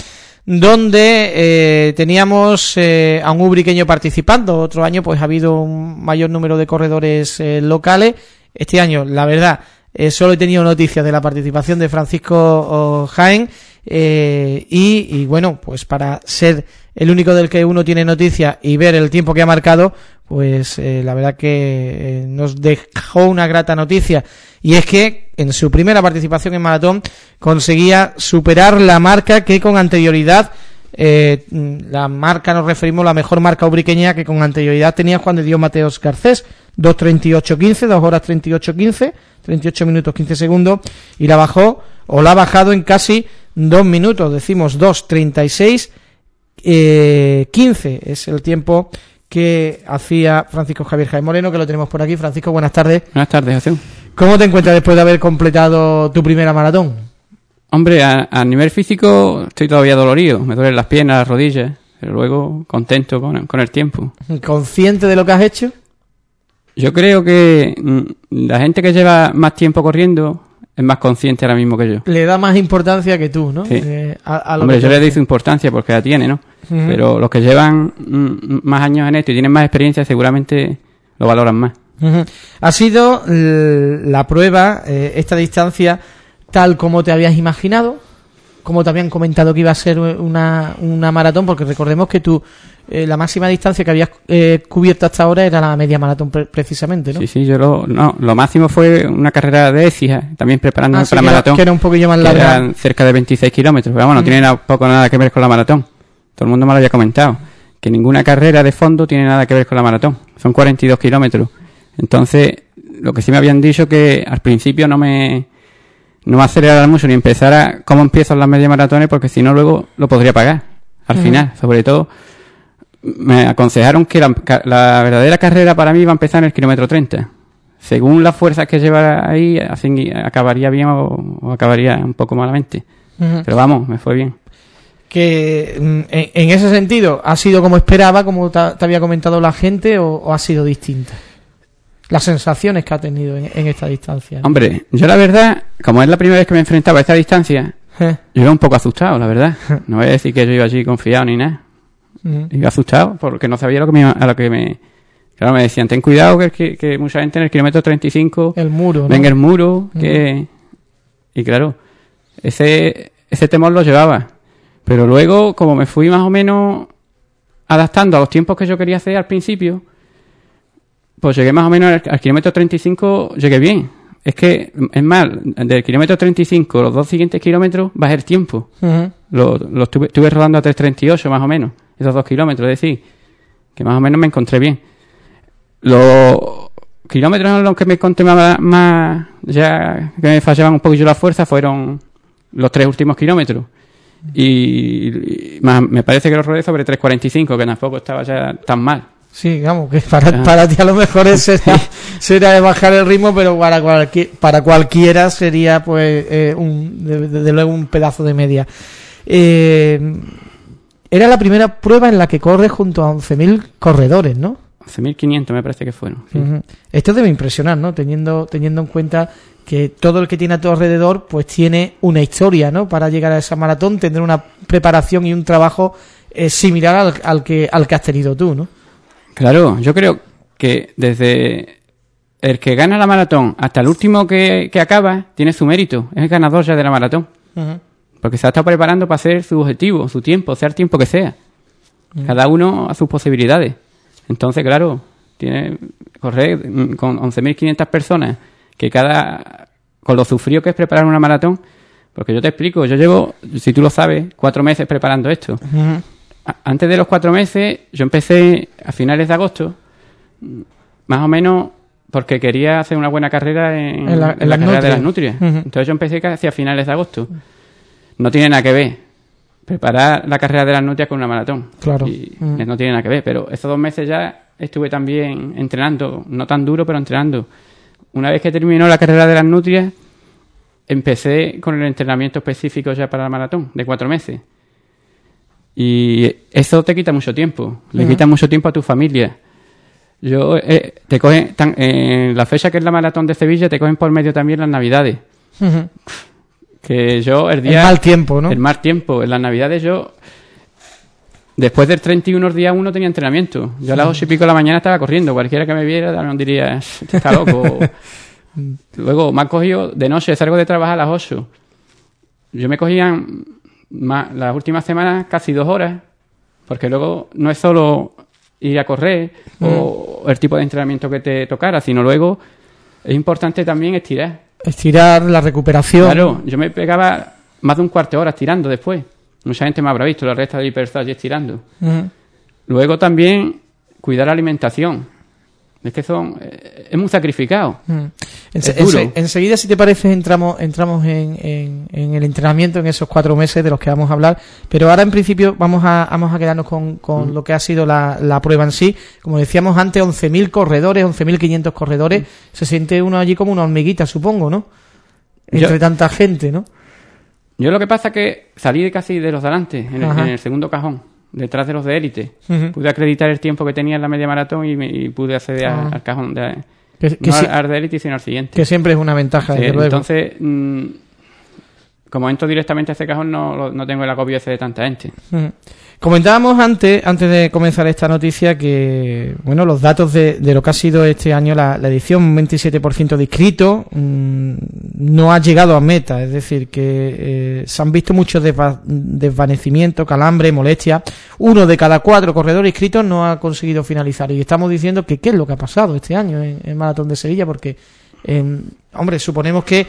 donde teníamos a un ubriqueño participando. Otro año pues ha habido un mayor número de corredores locales. Este año, la verdad, solo he tenido noticias de la participación de Francisco Jaén, y bueno, pues para ser el único del que uno tiene noticias y ver el tiempo que ha marcado, pues la verdad que nos dejó una grata noticia, y es que en su primera participación en maratón conseguía superar la marca que con anterioridad, la marca nos referimos a la mejor marca ubriqueña que con anterioridad tenía Juan de Dios Mateos Garcés, 2:38:15, 2 horas 38:15, 38 minutos 15 segundos, y la bajó, o la ha bajado en casi 2 minutos, decimos 2:36:15 es el tiempo que hacía Francisco Javier Jaén Moreno, que lo tenemos por aquí. Francisco, buenas tardes. Buenas tardes, José. ¿Cómo te encuentras después de haber completado tu primera maratón? Hombre, a nivel físico estoy todavía dolorido, me duelen las piernas, las rodillas, pero luego contento con el tiempo. ¿Consciente de lo que has hecho? Yo creo que la gente que lleva más tiempo corriendo es más consciente ahora mismo que yo. Le da más importancia que tú, ¿no? Sí. A lo Hombre, que yo le doy su importancia porque la tiene, ¿no? Uh-huh. Pero los que llevan más años en esto y tienen más experiencia seguramente lo valoran más. Uh-huh. Ha sido la prueba, esta distancia, tal como te habías imaginado, como te habían comentado que iba a ser una maratón, porque recordemos que tú la máxima distancia que habías cubierto hasta ahora era la media maratón precisamente, ¿no? Sí, yo lo máximo fue una carrera de Écija, también preparándome para la maratón. Que era un poquillo más larga. Eran cerca de 26 kilómetros, pero vamos, no tiene poco nada que ver con la maratón. Todo el mundo me lo había comentado, que ninguna carrera de fondo tiene nada que ver con la maratón. Son 42 kilómetros. Entonces, lo que sí me habían dicho que al principio no me acelerara mucho ni empezara cómo empiezo las media maratones, porque si no luego lo podría pagar al final. Sobre todo me aconsejaron que la verdadera carrera para mí iba a empezar en el kilómetro 30. Según las fuerzas que llevara ahí, así acabaría bien o acabaría un poco malamente. Pero vamos, me fue bien. Que en ese sentido, ¿ha sido como esperaba, como te había comentado la gente, o ha sido distinta? Las sensaciones que ha tenido en esta distancia, ¿no? Hombre, yo la verdad, como es la primera vez que me enfrentaba a esta distancia, yo iba un poco asustado, la verdad. No voy a decir que yo iba allí confiado ni nada. Iba asustado porque no sabía Claro, me decían, ten cuidado que mucha gente en el kilómetro 35 el muro, ¿no? Venga el muro, y claro, ese temor lo llevaba. Pero luego, como me fui más o menos adaptando a los tiempos que yo quería hacer al principio, pues llegué más o menos al kilómetro 35, llegué bien. Es que, es más, del kilómetro 35, los 2 siguientes kilómetros, bajé el tiempo. Lo estuve rodando a 3:38 más o menos, esos 2 kilómetros, es decir, que más o menos me encontré bien. Los kilómetros en los que me encontré más ya que me fallaban un poquillo la fuerza fueron los 3 últimos kilómetros. Y más, me parece que los rodé sobre 3:45, que tampoco estaba ya tan mal. Sí, digamos que para ti a lo mejor será de bajar el ritmo, pero para cualquiera sería pues desde luego un pedazo de media. Era la primera prueba en la que corres junto a 11.000 corredores, ¿no? 11.500 me parece que fueron. Sí. Esto debe impresionar, ¿no? Teniendo en cuenta que todo el que tiene a tu alrededor pues tiene una historia, ¿no? Para llegar a esa maratón, tener una preparación y un trabajo similar al que has tenido tú, ¿no? Claro, yo creo que desde el que gana la maratón hasta el último que acaba tiene su mérito, es el ganador ya de la maratón. Porque se ha estado preparando para hacer su objetivo, su tiempo, sea el tiempo que sea. Cada uno a sus posibilidades. Entonces, claro, correr con 11.500 personas, que con lo sufrido que es preparar una maratón, porque yo te explico, yo llevo, si tú lo sabes, 4 meses preparando esto. Antes de los 4 meses, yo empecé a finales de agosto, más o menos porque quería hacer una buena carrera en la carrera de las nutrias. Entonces yo empecé casi a finales de agosto. No tiene nada que ver preparar la carrera de las nutrias con una maratón. Claro. Y no tiene nada que ver, pero esos 2 meses ya estuve también entrenando, no tan duro, pero entrenando. Una vez que terminó la carrera de las nutrias, empecé con el entrenamiento específico ya para la maratón, de 4 meses. Y eso te quita mucho tiempo, le quita mucho tiempo a tu familia. Te cogen, la fecha que es la maratón de Sevilla, te cogen por medio también las navidades. Que yo el mal tiempo, ¿no? El mal tiempo. En las navidades yo Después del 31 día 1 tenía entrenamiento. Yo a las 8 y pico de la mañana estaba corriendo. Cualquiera que me viera me diría, este está loco. Luego me han cogido de noche, salgo de trabajar a las 8. Yo me cogían las últimas semanas casi 2 horas, porque luego no es solo ir a correr o el tipo de entrenamiento que te tocara, sino luego es importante también estirar. Estirar, la recuperación. Claro, yo me pegaba más de un cuarto de hora estirando después. Mucha gente me habrá visto la resta de hipertrofia estirando. Luego también cuidar la alimentación. Es que es muy sacrificado. Es duro. Enseguida, si te parece, entramos en el entrenamiento en esos 4 meses de los que vamos a hablar. Pero ahora, en principio, vamos a quedarnos con lo que ha sido la prueba en sí. Como decíamos antes, 11.000 corredores, 11.500 corredores. Se siente uno allí como una hormiguita, supongo, ¿no? Entre tanta gente, ¿no? Yo lo que pasa es que salí casi de los de delante, en el segundo cajón, detrás de los de élite. Pude acreditar el tiempo que tenía en la media maratón y pude acceder al cajón no al de élite, sino al siguiente. Que siempre es una ventaja, desde luego. Entonces, como entro directamente a este cajón, no tengo el agobio ese de tanta gente. Comentábamos antes de comenzar esta noticia que, bueno, los datos de lo que ha sido este año la edición, un 27% de inscritos, no ha llegado a meta, es decir, que se han visto muchos desvanecimientos, calambres, molestias. 1 de cada 4 corredores inscritos no ha conseguido finalizar, y estamos diciendo que qué es lo que ha pasado este año en Maratón de Sevilla, porque, hombre, suponemos que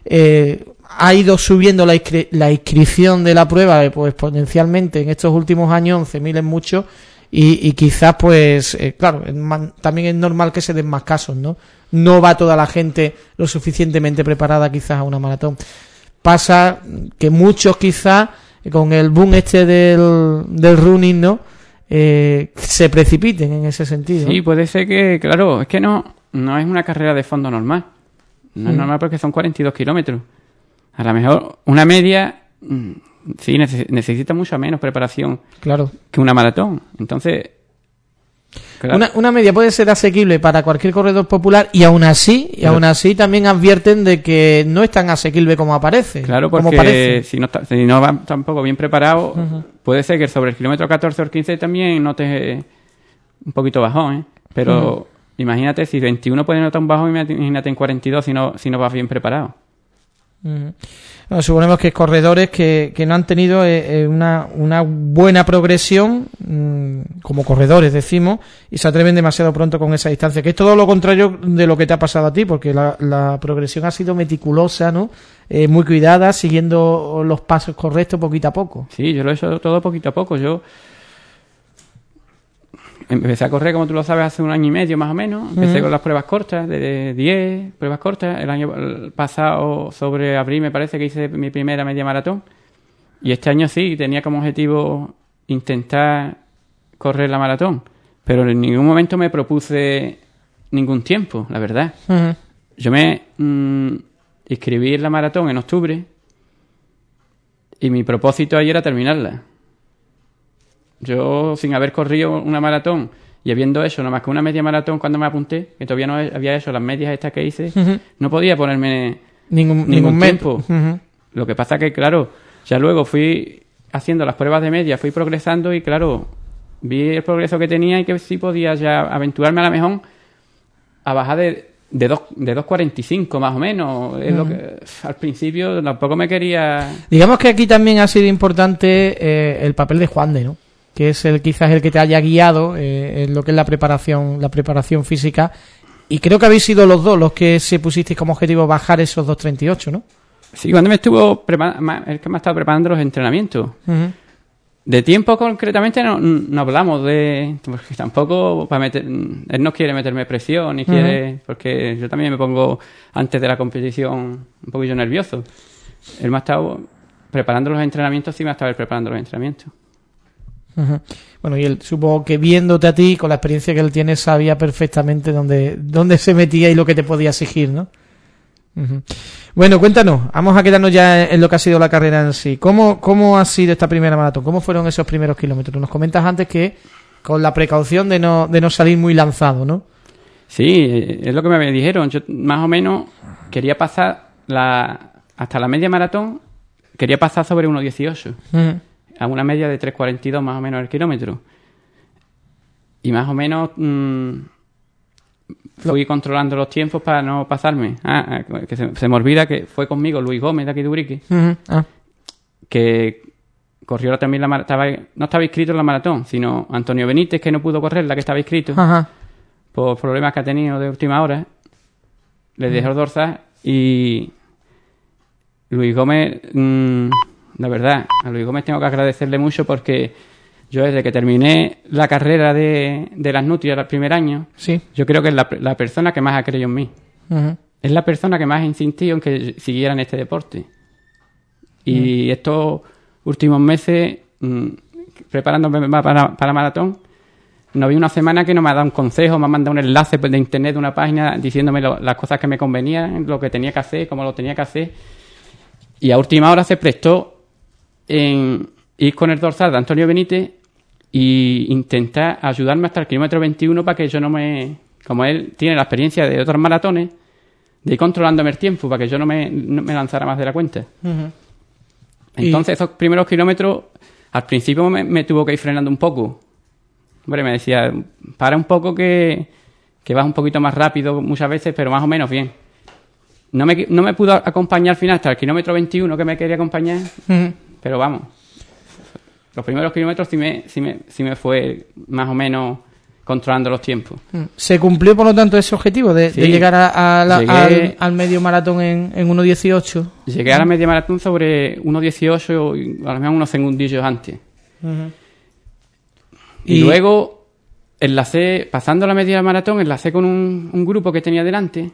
ha ido subiendo la inscripción de la prueba pues exponencialmente en estos últimos años. 11.000 es mucho, y quizás pues claro, también es normal que se den más casos, no va toda la gente lo suficientemente preparada quizás a una maratón. Pasa que muchos quizás con el boom del running se precipiten en ese sentido. Sí, puede ser que, claro, es que no es una carrera de fondo normal. No es normal porque son 42 kilómetros. A lo mejor una media sí necesita mucho menos preparación, claro, que una maratón. Entonces, claro, una media puede ser asequible para cualquier corredor popular, y aún así también advierten de que no es tan asequible como aparece. Claro, porque si no va tampoco bien preparado, puede ser que sobre el kilómetro 14 o 15 también notes un poquito bajón, pero imagínate, si 21 puede notar un bajón, imagínate en 42 si no vas bien preparado. Bueno, suponemos que corredores que no han tenido una buena progresión como corredores, decimos, y se atreven demasiado pronto con esa distancia, que es todo lo contrario de lo que te ha pasado a ti, porque la progresión ha sido meticulosa, ¿no? Muy cuidada, siguiendo los pasos correctos poquito a poco. Sí, yo lo he hecho todo poquito a poco. Yo empecé a correr, como tú lo sabes, hace 1 año y medio más o menos. Empecé con las pruebas cortas, de 10 pruebas cortas. El año pasado, sobre abril, me parece que hice mi primera media maratón. Y este año sí, tenía como objetivo intentar correr la maratón. Pero en ningún momento me propuse ningún tiempo, la verdad. Yo me inscribí en la maratón en octubre y mi propósito ahí era terminarla. Yo, sin haber corrido una maratón y habiendo hecho nada más que una media maratón cuando me apunté, que todavía no había hecho las medias estas que hice, no podía ponerme ningún tiempo. Lo que pasa que, claro, ya luego fui haciendo las pruebas de media, fui progresando y, claro, vi el progreso que tenía y que sí podía ya aventurarme a lo mejor a bajar de 2.45 más o menos. Es lo que al principio tampoco me quería... Digamos que aquí también ha sido importante el papel de Juande, ¿no? Que es quizás el que te haya guiado en lo que es la preparación física, y creo que habéis sido los dos los que se pusisteis como objetivo bajar esos 2.38, ¿no? Sí, cuando me estuvo el que me ha estado preparando los entrenamientos. De tiempo concretamente no hablamos porque tampoco él no quiere meterme presión ni quiere, porque yo también me pongo antes de la competición un poquillo nervioso. Él me ha estado preparando los entrenamientos, sí me ha estado preparando los entrenamientos. Bueno, y él, supongo que viéndote a ti, con la experiencia que él tiene, sabía perfectamente dónde se metía y lo que te podía exigir, ¿no? Bueno, cuéntanos, vamos a quedarnos ya en lo que ha sido la carrera en sí. ¿Cómo ha sido esta primera maratón? ¿Cómo fueron esos primeros kilómetros? Nos comentas antes que con la precaución de no salir muy lanzado, ¿no? Sí, es lo que me dijeron. Yo más o menos quería pasar hasta la media maratón, quería pasar sobre 1.18. a una media de 3.42 más o menos el kilómetro. Y más o menos fui controlando los tiempos para no pasarme. Que se me olvida que fue conmigo Luis Gómez de aquí de Ubrique, que corrió también la maratón. No estaba inscrito en la maratón, sino Antonio Benítez, que no pudo correr, la que estaba inscrito, por problemas que ha tenido de última hora. Le dejó el dorsal y Luis Gómez, la verdad, a Luis Gómez tengo que agradecerle mucho porque yo desde que terminé la carrera de las nutrias el primer año, yo creo que es la persona que más ha creído en mí. Es la persona que más ha insistido en que siguiera en este deporte. Y estos últimos meses, preparándome para la maratón, no vi una semana que no me ha dado un consejo, me ha mandado un enlace de internet de una página diciéndome las cosas que me convenían, lo que tenía que hacer, cómo lo tenía que hacer. Y a última hora se prestó en ir con el dorsal de Antonio Benítez e intentar ayudarme hasta el kilómetro 21 para que yo no me... Como él tiene la experiencia de otros maratones, de ir controlándome el tiempo para que yo no me lanzara más de la cuenta. Entonces, esos primeros kilómetros, al principio me tuvo que ir frenando un poco. Hombre, me decía, para un poco que vas un poquito más rápido muchas veces, pero más o menos bien. No me pudo acompañar al final hasta el kilómetro 21 que me quería acompañar, pero vamos. Los primeros kilómetros sí me fue más o menos controlando los tiempos. ¿Se cumplió, por lo tanto, ese objetivo de llegar al medio maratón en 1.18? Llegué a la media maratón sobre 1.18 y a lo mejor unos segundillos antes. Y luego pasando la media maratón, enlacé con un grupo que tenía delante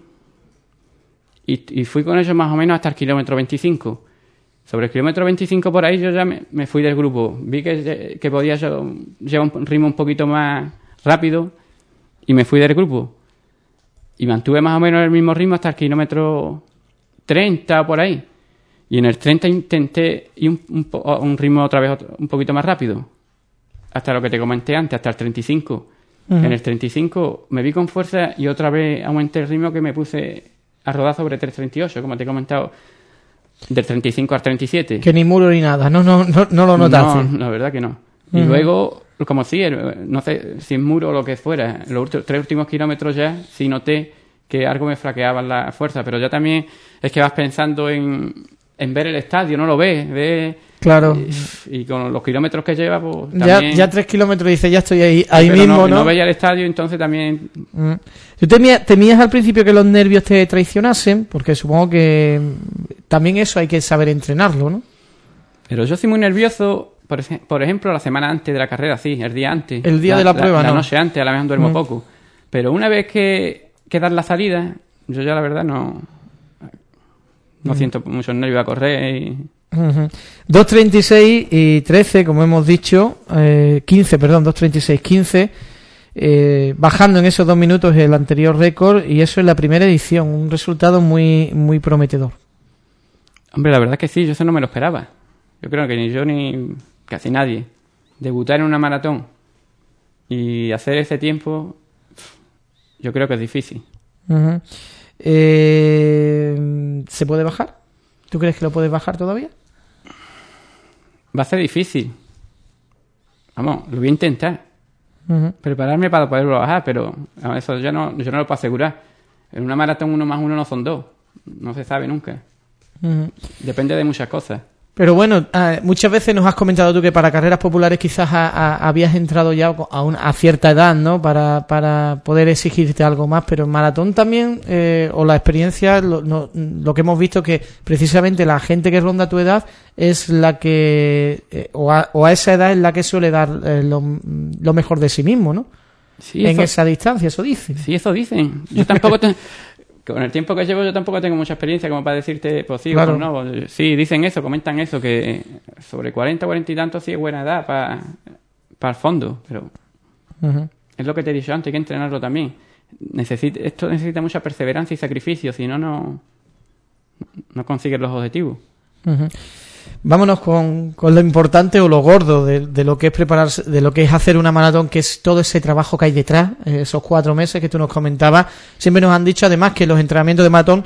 y fui con ellos más o menos hasta el kilómetro 25. Sobre el kilómetro 25 por ahí yo ya me fui del grupo. Vi que podía yo llevar un ritmo un poquito más rápido y me fui del grupo. Y mantuve más o menos el mismo ritmo hasta el kilómetro 30 por ahí. Y en el 30 intenté ir un ritmo otra vez un poquito más rápido. Hasta lo que te comenté antes, hasta el 35. En el 35 me vi con fuerza y otra vez aumenté el ritmo que me puse a rodar sobre 3.38, como te he comentado, del 35 al 37. Que ni muro ni nada, no lo notaste. No, la verdad que no. Y luego, como si, no sé si es muro o lo que fuera, los 3 últimos kilómetros ya sí noté que algo me flaqueaba la fuerza, pero ya también es que vas pensando en ver el estadio, no lo ves. Claro. Y con los kilómetros que lleva, pues también... Ya 3 kilómetros dices, ya estoy ahí mismo, ¿no? No veía el estadio, entonces también... ¿Tú temías al principio que los nervios te traicionasen? Porque supongo que también eso hay que saber entrenarlo, ¿no? Pero yo soy muy nervioso, por ejemplo, la semana antes de la carrera, sí, el día antes. El día de la prueba, ¿no? La noche antes, a la vez duermo poco. Pero una vez que dan la salida, yo ya la verdad no siento mucho nervio a correr y... 2.36 y 13, como hemos dicho, 2.36, 15, bajando en esos 2 minutos el anterior récord, y eso en la primera edición, un resultado muy, muy prometedor. Hombre, la verdad es que sí, yo eso no me lo esperaba. Yo creo que ni yo ni casi nadie. Debutar en una maratón y hacer ese tiempo, yo creo que es difícil. ¿Se puede bajar? ¿Tú crees que lo puedes bajar todavía? Va a ser difícil. Vamos, lo voy a intentar. Prepararme para poderlo bajar, pero eso yo no lo puedo asegurar. En una maratón 1 más 1 no son 2. No se sabe nunca. Depende de muchas cosas. Pero bueno, muchas veces nos has comentado tú que para carreras populares quizás habías entrado ya a cierta edad, ¿no? Para poder exigirte algo más, pero en maratón también, o la experiencia, lo que hemos visto que precisamente la gente que ronda tu edad es la que, o a esa edad es la que suele dar lo mejor de sí mismo, ¿no? Sí, en esa distancia, eso dicen. Sí, eso dicen. Yo tampoco... Con el tiempo que llevo yo tampoco tengo mucha experiencia como para decirte, pues sí, claro. O no. Sí, dicen eso, comentan eso, que sobre 40 y tantos sí es buena edad para el fondo, pero es lo que te he dicho antes, hay que entrenarlo también. Esto necesita mucha perseverancia y sacrificio, si no consigues los objetivos. Vámonos con lo importante o lo gordo de lo que es prepararse, de lo que es hacer una maratón, que es todo ese trabajo que hay detrás, esos 4 meses que tú nos comentabas. Siempre nos han dicho además que los entrenamientos de maratón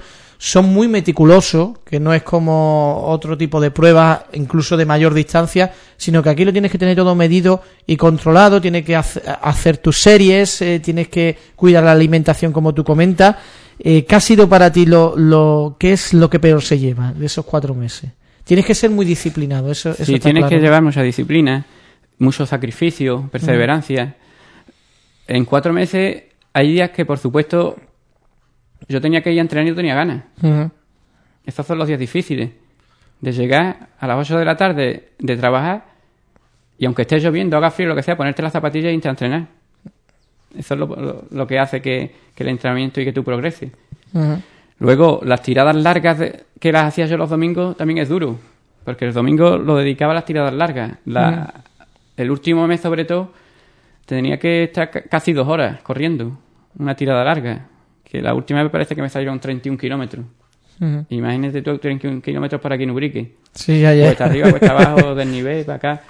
son muy meticulosos, que no es como otro tipo de pruebas, incluso de mayor distancia, sino que aquí lo tienes que tener todo medido y controlado, tienes que hacer tus series, tienes que cuidar la alimentación como tú comentas. ¿Qué ha sido para ti qué es lo que peor se lleva de esos 4 meses? Tienes que ser muy disciplinado, eso sí, está tienes claro. que llevar mucha disciplina, mucho sacrificio, perseverancia. En 4 meses hay días que, por supuesto, yo tenía que ir a entrenar y no tenía ganas. Estos son los días difíciles. De llegar a las 8 de la tarde, de trabajar, y aunque esté lloviendo, haga frío, lo que sea, ponerte las zapatillas e irte a entrenar. Eso es lo que hace que el entrenamiento y que tú progreses. Luego, las tiradas largas que las hacía yo los domingos también es duro, porque el domingo lo dedicaba a las tiradas largas. El último mes, sobre todo, tenía que estar casi 2 horas corriendo una tirada larga, que la última me parece que me salieron 31 kilómetros. Imagínate tú 31 kilómetros para aquí en Ubrique. Sí, ya. Cuesta arriba, cuesta abajo, del nivel, para acá.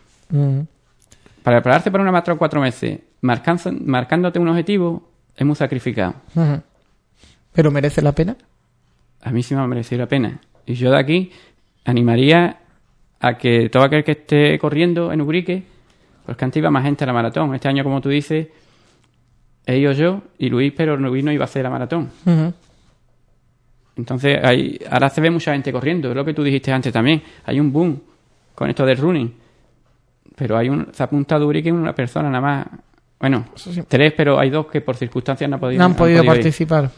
Para prepararse para una maratón 4 meses, marcándote un objetivo, es muy sacrificado. ¿Pero merece la pena? A mí sí me ha merecido la pena. Y yo de aquí animaría a que todo aquel que esté corriendo en Ubrique, pues que antes iba más gente a la maratón. Este año, como tú dices, he ido yo y Luis, pero Luis no iba a hacer la maratón. Entonces, ahora se ve mucha gente corriendo. Es lo que tú dijiste antes también. Hay un boom con esto del running. Pero se ha apuntado a Ubrique una persona nada más. Bueno, 3, pero hay 2 que por circunstancias no han podido participar.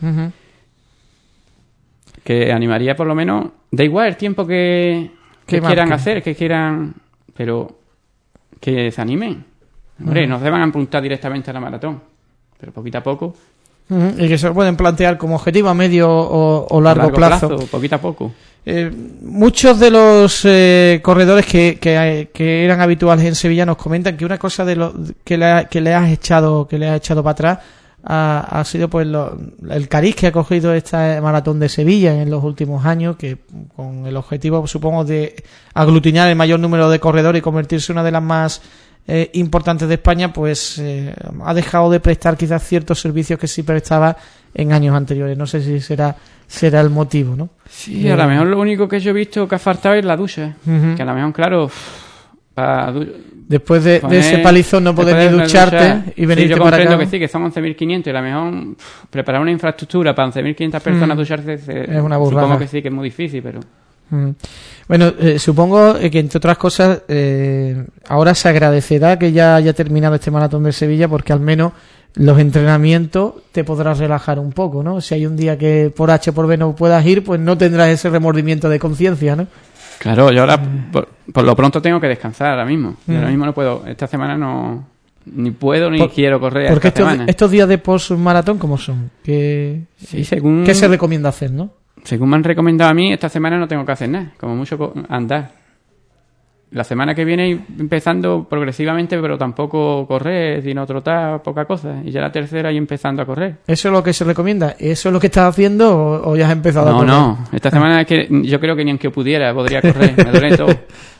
Que animaría por lo menos, da igual el tiempo que quieran hacer, que quieran, pero que se animen. Hombre, no se van a apuntar directamente a la maratón, pero poquito a poco. Y que se lo pueden plantear como objetivo a medio o largo plazo. Poquito a poco. Muchos de los corredores que eran habituales en Sevilla nos comentan que una cosa que le has echado para atrás ha sido pues el cariz que ha cogido esta maratón de Sevilla en los últimos años, que con el objetivo, supongo, de aglutinar el mayor número de corredores y convertirse en una de las más importantes de España, pues ha dejado de prestar quizás ciertos servicios que sí prestaba en años anteriores. No sé si será el motivo, ¿no? Sí, a lo mejor lo único que yo he visto que ha faltado es la ducha, que a lo mejor, claro, después de ese palizón no poder ni ducharte y venirte yo para acá. Comprendo que sí, que son 11.500 y a lo mejor preparar una infraestructura para 11.500 personas ducharse es una burrada. Supongo que sí, que es muy difícil, pero... Bueno, supongo que entre otras cosas ahora se agradecerá que ya haya terminado este maratón de Sevilla, porque al menos los entrenamientos te podrás relajar un poco, ¿no? Si hay un día que por H por B no puedas ir, pues no tendrás ese remordimiento de conciencia, ¿no? Claro, yo ahora por lo pronto tengo que descansar ahora mismo. Yo ahora mismo no puedo, esta semana ni puedo ni quiero correr. Porque estos días de post-maratón, ¿cómo son? ¿Qué se recomienda hacer, no? Según me han recomendado a mí, esta semana no tengo que hacer nada, como mucho andar. La semana que viene empezando progresivamente, pero tampoco correr, sino trotar, poca cosa. Y ya la tercera y empezando a correr. ¿Eso es lo que se recomienda? ¿Eso es lo que estás haciendo o ya has empezado a correr? No, esta semana es que yo creo que ni aunque pudiera podría correr, me duele todo.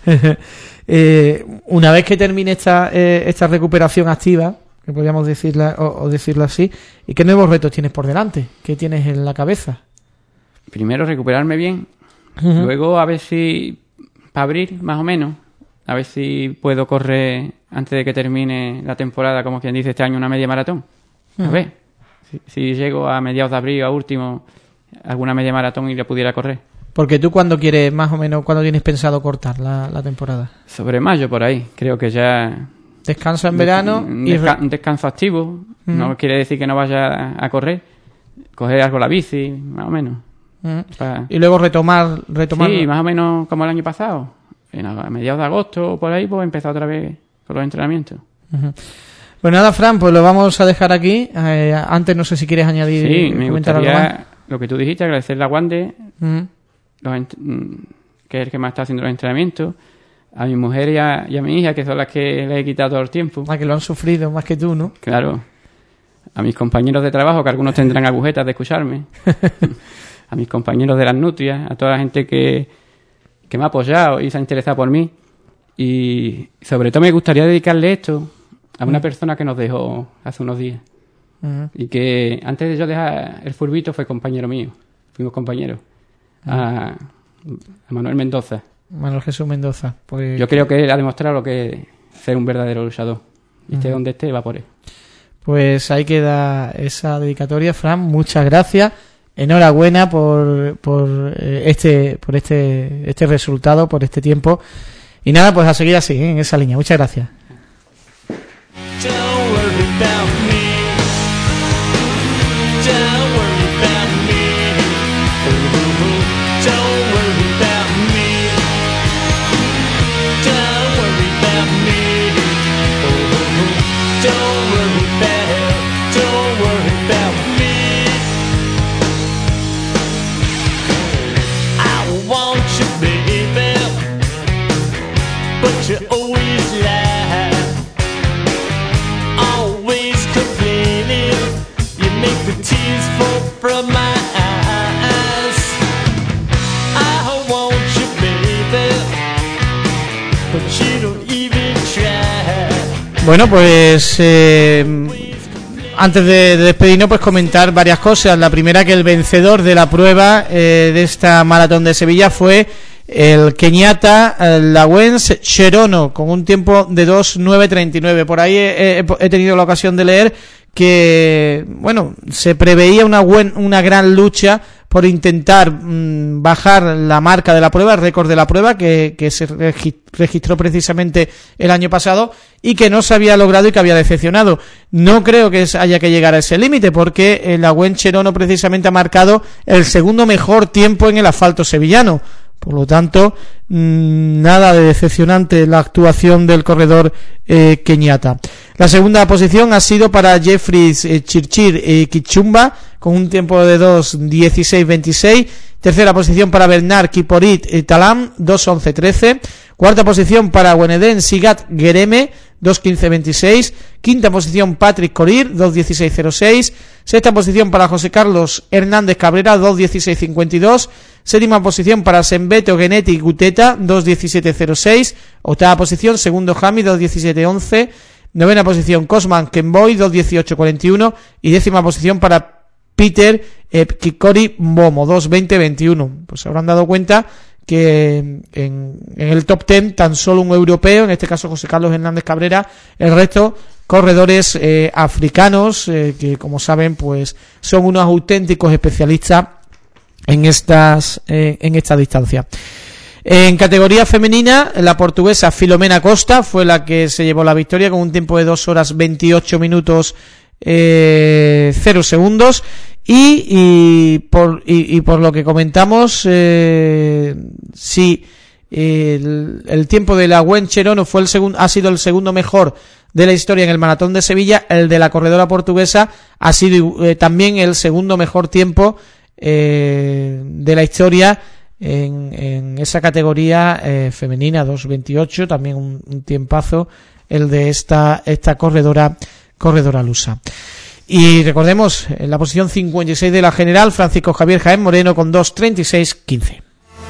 Una vez que termine esta recuperación activa, que podríamos decirla o decirlo así, ¿y qué nuevos retos tienes por delante? ¿Qué tienes en la cabeza? Primero recuperarme bien, luego a ver si, para abril más o menos, a ver si puedo correr antes de que termine la temporada, como quien dice, este año una media maratón. A ver, si llego a mediados de abril, a último, alguna media maratón y la pudiera correr. Porque tú, ¿cuándo quieres, más o menos, cuándo tienes pensado cortar la temporada? Sobre mayo, por ahí, creo que ya... Descanso en verano un descanso activo, no quiere decir que no vaya a correr, coger algo la bici, más o menos. Y luego retomar. Sí, más o menos como el año pasado. A mediados de agosto o por ahí, pues empezar otra vez con los entrenamientos. Pues nada, Fran, pues lo vamos a dejar aquí. Antes no sé si quieres añadir. Sí, me gustaría, lo que tú dijiste, agradecerle a Wande, que es el que más está haciendo los entrenamientos, a mi mujer y a mi hija, que son las que le he quitado todo el tiempo. Que lo han sufrido más que tú, ¿no? Claro. A mis compañeros de trabajo, que algunos tendrán agujetas de escucharme. A mis compañeros de las nutrias, a toda la gente que me ha apoyado y se ha interesado por mí. Y sobre todo me gustaría dedicarle esto a una persona que nos dejó hace unos días. Y que antes de yo dejar el furbito fue compañero mío. fuimos compañeros, a Manuel Mendoza. Manuel Jesús Mendoza. Pues yo creo que él ha demostrado lo que es ser un verdadero luchador. Y esté donde esté, va por él. Pues ahí queda esa dedicatoria, Fran. Muchas gracias. Enhorabuena por este resultado, por este tiempo. Y nada, pues a seguir así, en esa línea. Muchas gracias. You always lie, always complaining. You make the tears fall from my eyes. I want you, baby, but you don't even try. Bueno, pues antes de despedirnos, pues comentar varias cosas. La primera, que el vencedor de la prueba de esta maratón de Sevilla fue el keniata Lawrence Cherono, con un tiempo de 2:9:39. Por ahí he tenido la ocasión de leer que, bueno, se preveía una gran lucha por intentar bajar la marca de la prueba, el récord de la prueba que se registró precisamente el año pasado y que no se había logrado y que había decepcionado. No creo que haya que llegar a ese límite, porque el Lawrence Cherono precisamente ha marcado el segundo mejor tiempo en el asfalto sevillano. Por lo tanto, nada de decepcionante la actuación del corredor keniata. La segunda posición ha sido para Jeffrey Chirchir Kichumba, con un tiempo de 2:16:26. Tercera posición para Bernard Kiporit Talam, 2:11:13. Cuarta posición para Weneden Sigat Gereme, 2:15:26. Quinta posición Patrick Corir, 2:16:06. Sexta posición para José Carlos Hernández Cabrera, 2:16:52. Séptima posición para Sembeto Genetti Guteta, 2:17:06. Octava posición segundo Jami, 2:17:11. Novena posición Cosman Kenboy, 2:18:41. Y décima posición para Peter Kikori Momo, 2:20:21. Pues se habrán dado cuenta que en el top 10 tan solo un europeo, en este caso José Carlos Hernández Cabrera, el resto corredores africanos que, como saben, pues son unos auténticos especialistas en esta distancia. En categoría femenina, la portuguesa Filomena Costa fue la que se llevó la victoria con un tiempo de 2 horas 28 minutos 0 segundos. Y por lo que comentamos, sí, el tiempo de la Gwen Cherono ha sido el segundo mejor de la historia en el maratón de Sevilla. El de la corredora portuguesa ha sido también el segundo mejor tiempo de la historia en esa categoría femenina, 2:28, también un tiempazo el de esta corredora lusa. Y recordemos, en la posición 56 de la general, Francisco Javier Jaén Moreno con 2:36:15.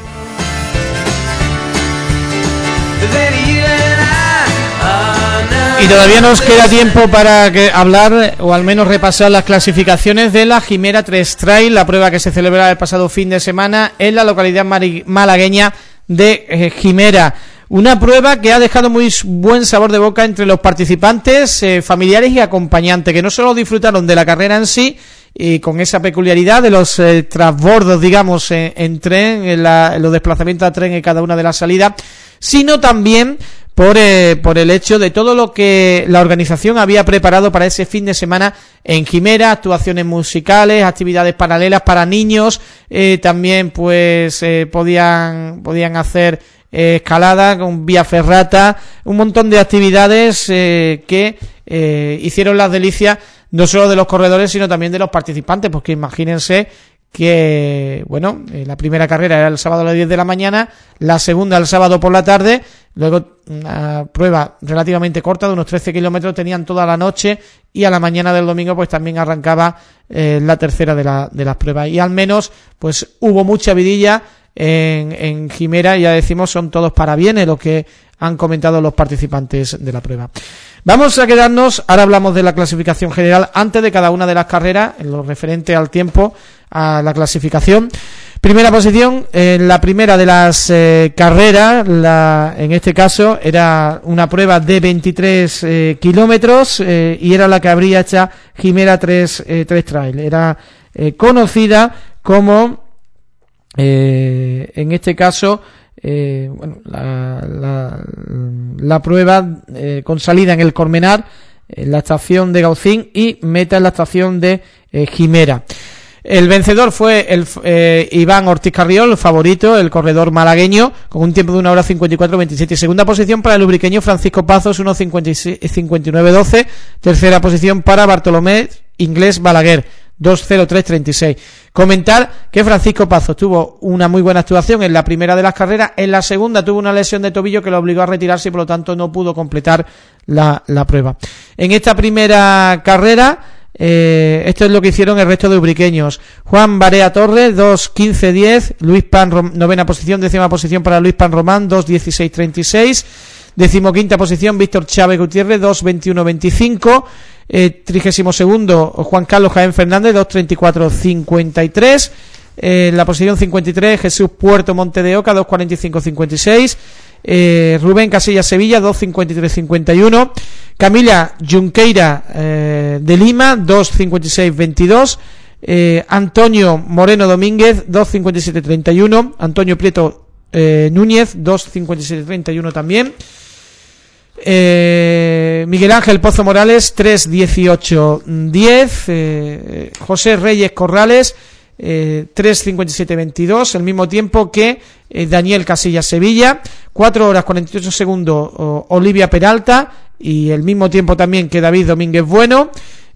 Y todavía nos queda tiempo para hablar o al menos repasar las clasificaciones de la Jimera 3 Trail, la prueba que se celebrará el pasado fin de semana en la localidad malagueña de Jimera. Una prueba que ha dejado muy buen sabor de boca entre los participantes, familiares y acompañantes, que no solo disfrutaron de la carrera en sí, y con esa peculiaridad de los transbordos, digamos, en tren, en los desplazamientos a tren en cada una de las salidas, sino también por el hecho de todo lo que la organización había preparado para ese fin de semana en Jimera, actuaciones musicales, actividades paralelas para niños, también pues podían hacer escalada con vía ferrata, un montón de actividades que hicieron las delicias no solo de los corredores sino también de los participantes, porque imagínense que, bueno, la primera carrera era el sábado a las 10 de la mañana, la segunda el sábado por la tarde, luego una prueba relativamente corta de unos 13 kilómetros tenían toda la noche, y a la mañana del domingo pues también arrancaba la tercera de las pruebas, y al menos pues hubo mucha vidilla en Jimera. Ya decimos, son todos parabienes lo que han comentado los participantes de la prueba. Vamos a quedarnos, ahora hablamos de la clasificación general, antes de cada una de las carreras, en lo referente al tiempo, a la clasificación. Primera posición, en la primera de las carreras, en este caso era una prueba de 23 kilómetros y era la que habría hecho Jimera 3 Trail. Era conocida como, en este caso, la prueba con salida en el Colmenar, en la estación de Gaucín, y meta en la estación de Jimera. El vencedor fue Iván Ortiz Carrión, el favorito, el corredor malagueño, con un tiempo de 1 hora 54:27. Segunda posición para el ubriqueño Francisco Pazos, 1:59:12. Tercera posición para Bartolomé Inglés Balaguer, 2:03:36. Comentar que Francisco Pazos tuvo una muy buena actuación en la primera de las carreras. En la segunda tuvo una lesión de tobillo que lo obligó a retirarse y por lo tanto no pudo completar la prueba. En esta primera carrera, esto es lo que hicieron el resto de ubriqueños. Juan Barea Torres, 2:15:10. Luis Pan, novena posición. Décima posición para Luis Pan Román, 2:16:36. Decimoquinta posición Víctor Chávez Gutiérrez, 2:21:25. 32º Juan Carlos Jaén Fernández, 2:34:53. La posición 53 Jesús Puerto Monte de Oca, 2:45:56. Rubén Casillas Sevilla, 2:53:51. Camila Junqueira de Lima, 2:56:22. Antonio Moreno Domínguez, 2:57:31. Antonio Prieto Núñez, 2:57:31 también. Miguel Ángel Pozo Morales, 3:18:10. José Reyes Corrales, 3:57:22, el mismo tiempo que Daniel Casillas Sevilla. 4 horas 48 segundos Olivia Peralta, y el mismo tiempo también que David Domínguez Bueno.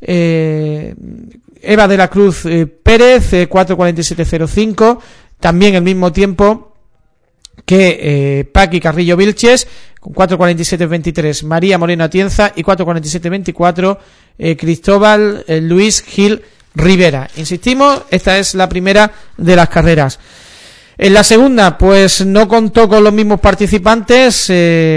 Eva de la Cruz Pérez, 4:47:05, también el mismo tiempo que Paqui Carrillo Vilches, con 4:47:23 María Moreno Atienza, y 4:47:24 Cristóbal Luis Gil Rivera. Insistimos, esta es la primera de las carreras. En la segunda, pues no contó con los mismos participantes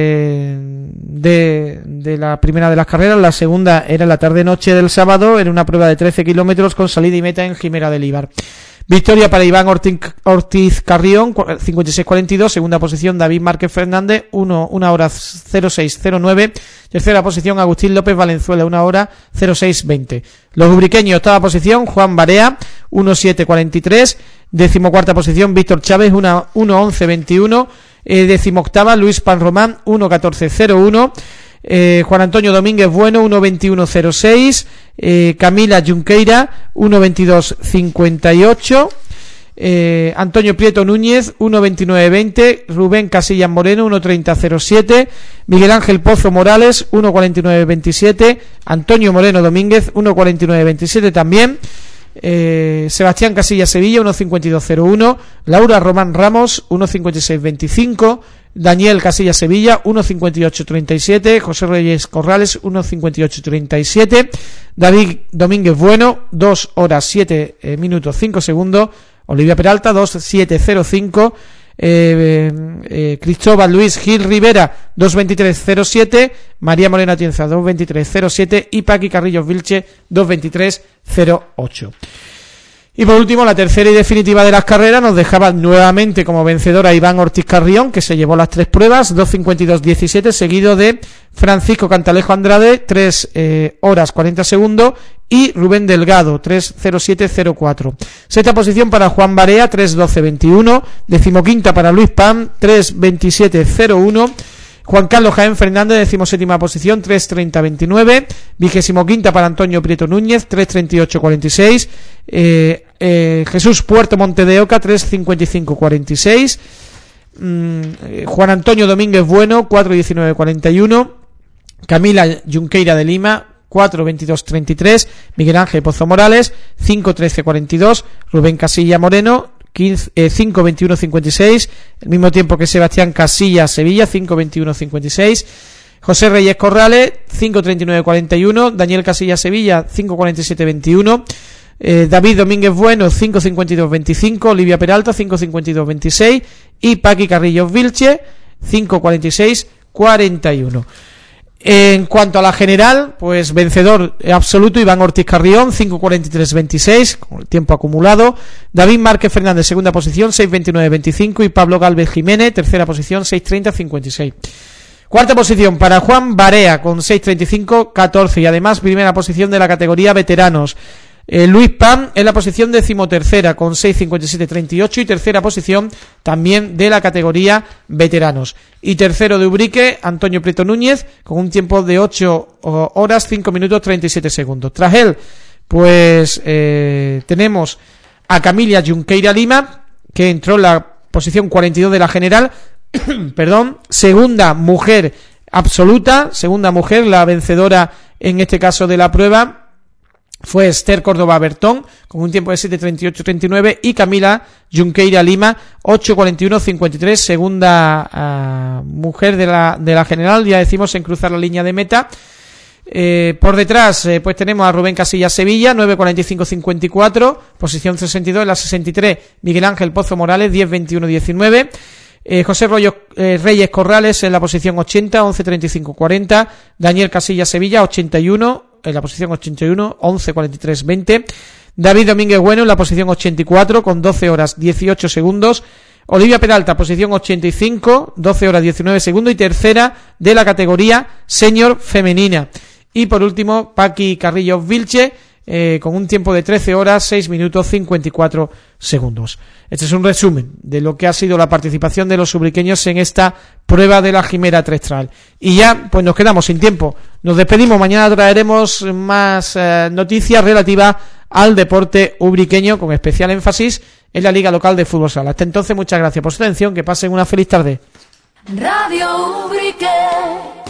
de la primera de las carreras. La segunda era la tarde-noche del sábado, era una prueba de 13 kilómetros con salida y meta en Jimera del Íbar. Victoria para Iván Ortiz Carrión, 56:42. Segunda posición David Márquez Fernández, 1 hora 06:09. Tercera posición Agustín López Valenzuela, 1 hora 06:20. Los ubriqueños, octava posición Juan Barea, 1:07:43. Decimocuarta posición Víctor Chávez, 1:11:21. Decimoctava Luis Pan Román, 1:14:01. Juan Antonio Domínguez Bueno, 1:21:06. Camila Junqueira, 1:22:58. Antonio Prieto Núñez, 1:29:20. Rubén Casillas Moreno, 1:30:07. Miguel Ángel Pozo Morales, 1:49:27. Antonio Moreno Domínguez, 1:49:27 también. Sebastián Casillas Sevilla, 1:52:01. Laura Román Ramos, 1:56:25. Daniel Casillas Sevilla, 1:58:37. José Reyes Corrales, 1:58:37. David Domínguez Bueno, 2 horas 7 minutos 5 segundos. Olivia Peralta, 2:07:05. Cristóbal Luis Gil Rivera, 2:23:07. María Morena Atienza, 2:23:07. y Paqui Carrillo Vilche, 2:23:08. Y por último, la tercera y definitiva de las carreras nos dejaba nuevamente como vencedora Iván Ortiz Carrión, que se llevó las 3 pruebas, 2:52:17, seguido de Francisco Cantalejo Andrade, 3 horas 40 segundos, y Rubén Delgado, 3:07:04. Sexta posición para Juan Barea, 3:12:21. Decimoquinta para Luis Pan, 3:27:01. Juan Carlos Jaén Fernández, 17ª posición, 3:30:29. 25ª para Antonio Prieto Núñez, 3:38:46. Jesús Puerto Monte de Oca, 3:55:46. Juan Antonio Domínguez Bueno, 4:19:41. Camila Junqueira de Lima, 4:22:33. Miguel Ángel Pozo Morales, 5:13:42. Rubén Casilla Moreno, 5:21:56, el mismo tiempo que Sebastián Casillas Sevilla, 5:21:56. José Reyes Corrales, 5:39:41. Daniel Casillas Sevilla, 5:47:21. David Domínguez Bueno, 5:52:25. Olivia Peralta, 5:52:26. y Paqui Carrillo Vilche, 5:46:41. En cuanto a la general, pues vencedor absoluto Iván Ortiz Carrión, 5:43.26 con el tiempo acumulado. David Márquez Fernández, segunda posición, 6:29.25, y Pablo Galvez Jiménez, tercera posición, 6:30.56. Cuarta posición para Juan Barea con 6:35.14 y además primera posición de la categoría veteranos. Luis Pam en la posición decimotercera con 6:57.38 y tercera posición también de la categoría veteranos. Y tercero de Ubrique, Antonio Prieto Núñez, con un tiempo de 8 horas 5 minutos 37 segundos. Tras él, pues tenemos a Camila Junqueira Lima, que entró en la posición 42 de la general, perdón, segunda mujer absoluta, segunda mujer, la vencedora en este caso de la prueba fue Esther Córdoba Bertón con un tiempo de 7:38.39 y Camila Junqueira Lima 8:41.53, segunda mujer de la general, ya decimos, en cruzar la línea de meta. Por detrás pues tenemos a Rubén Casillas Sevilla, 9:45.54, posición 62. En la 63 Miguel Ángel Pozo Morales, 10:21.19. José Reyes Corrales en la posición 80, 11:35.40. Daniel Casillas Sevilla, 81, en la posición 81, 11:43.20. David Domínguez Bueno en la posición 84 con 12 horas 18 segundos. Olivia Peralta, posición 85, 12 horas 19 segundos y tercera de la categoría senior femenina. Y por último, Paqui Carrillo Vilche, con un tiempo de 13 horas 6 minutos 54 segundos. Este es un resumen de lo que ha sido la participación de los ubriqueños en esta prueba de la Jimera Testral. Y ya pues nos quedamos sin tiempo. Nos despedimos. Mañana traeremos más noticias relativas al deporte ubriqueño, con especial énfasis en la Liga Local de Fútbol Sala. Hasta entonces, muchas gracias por su atención. Que pasen una feliz tarde. Radio Ubrique.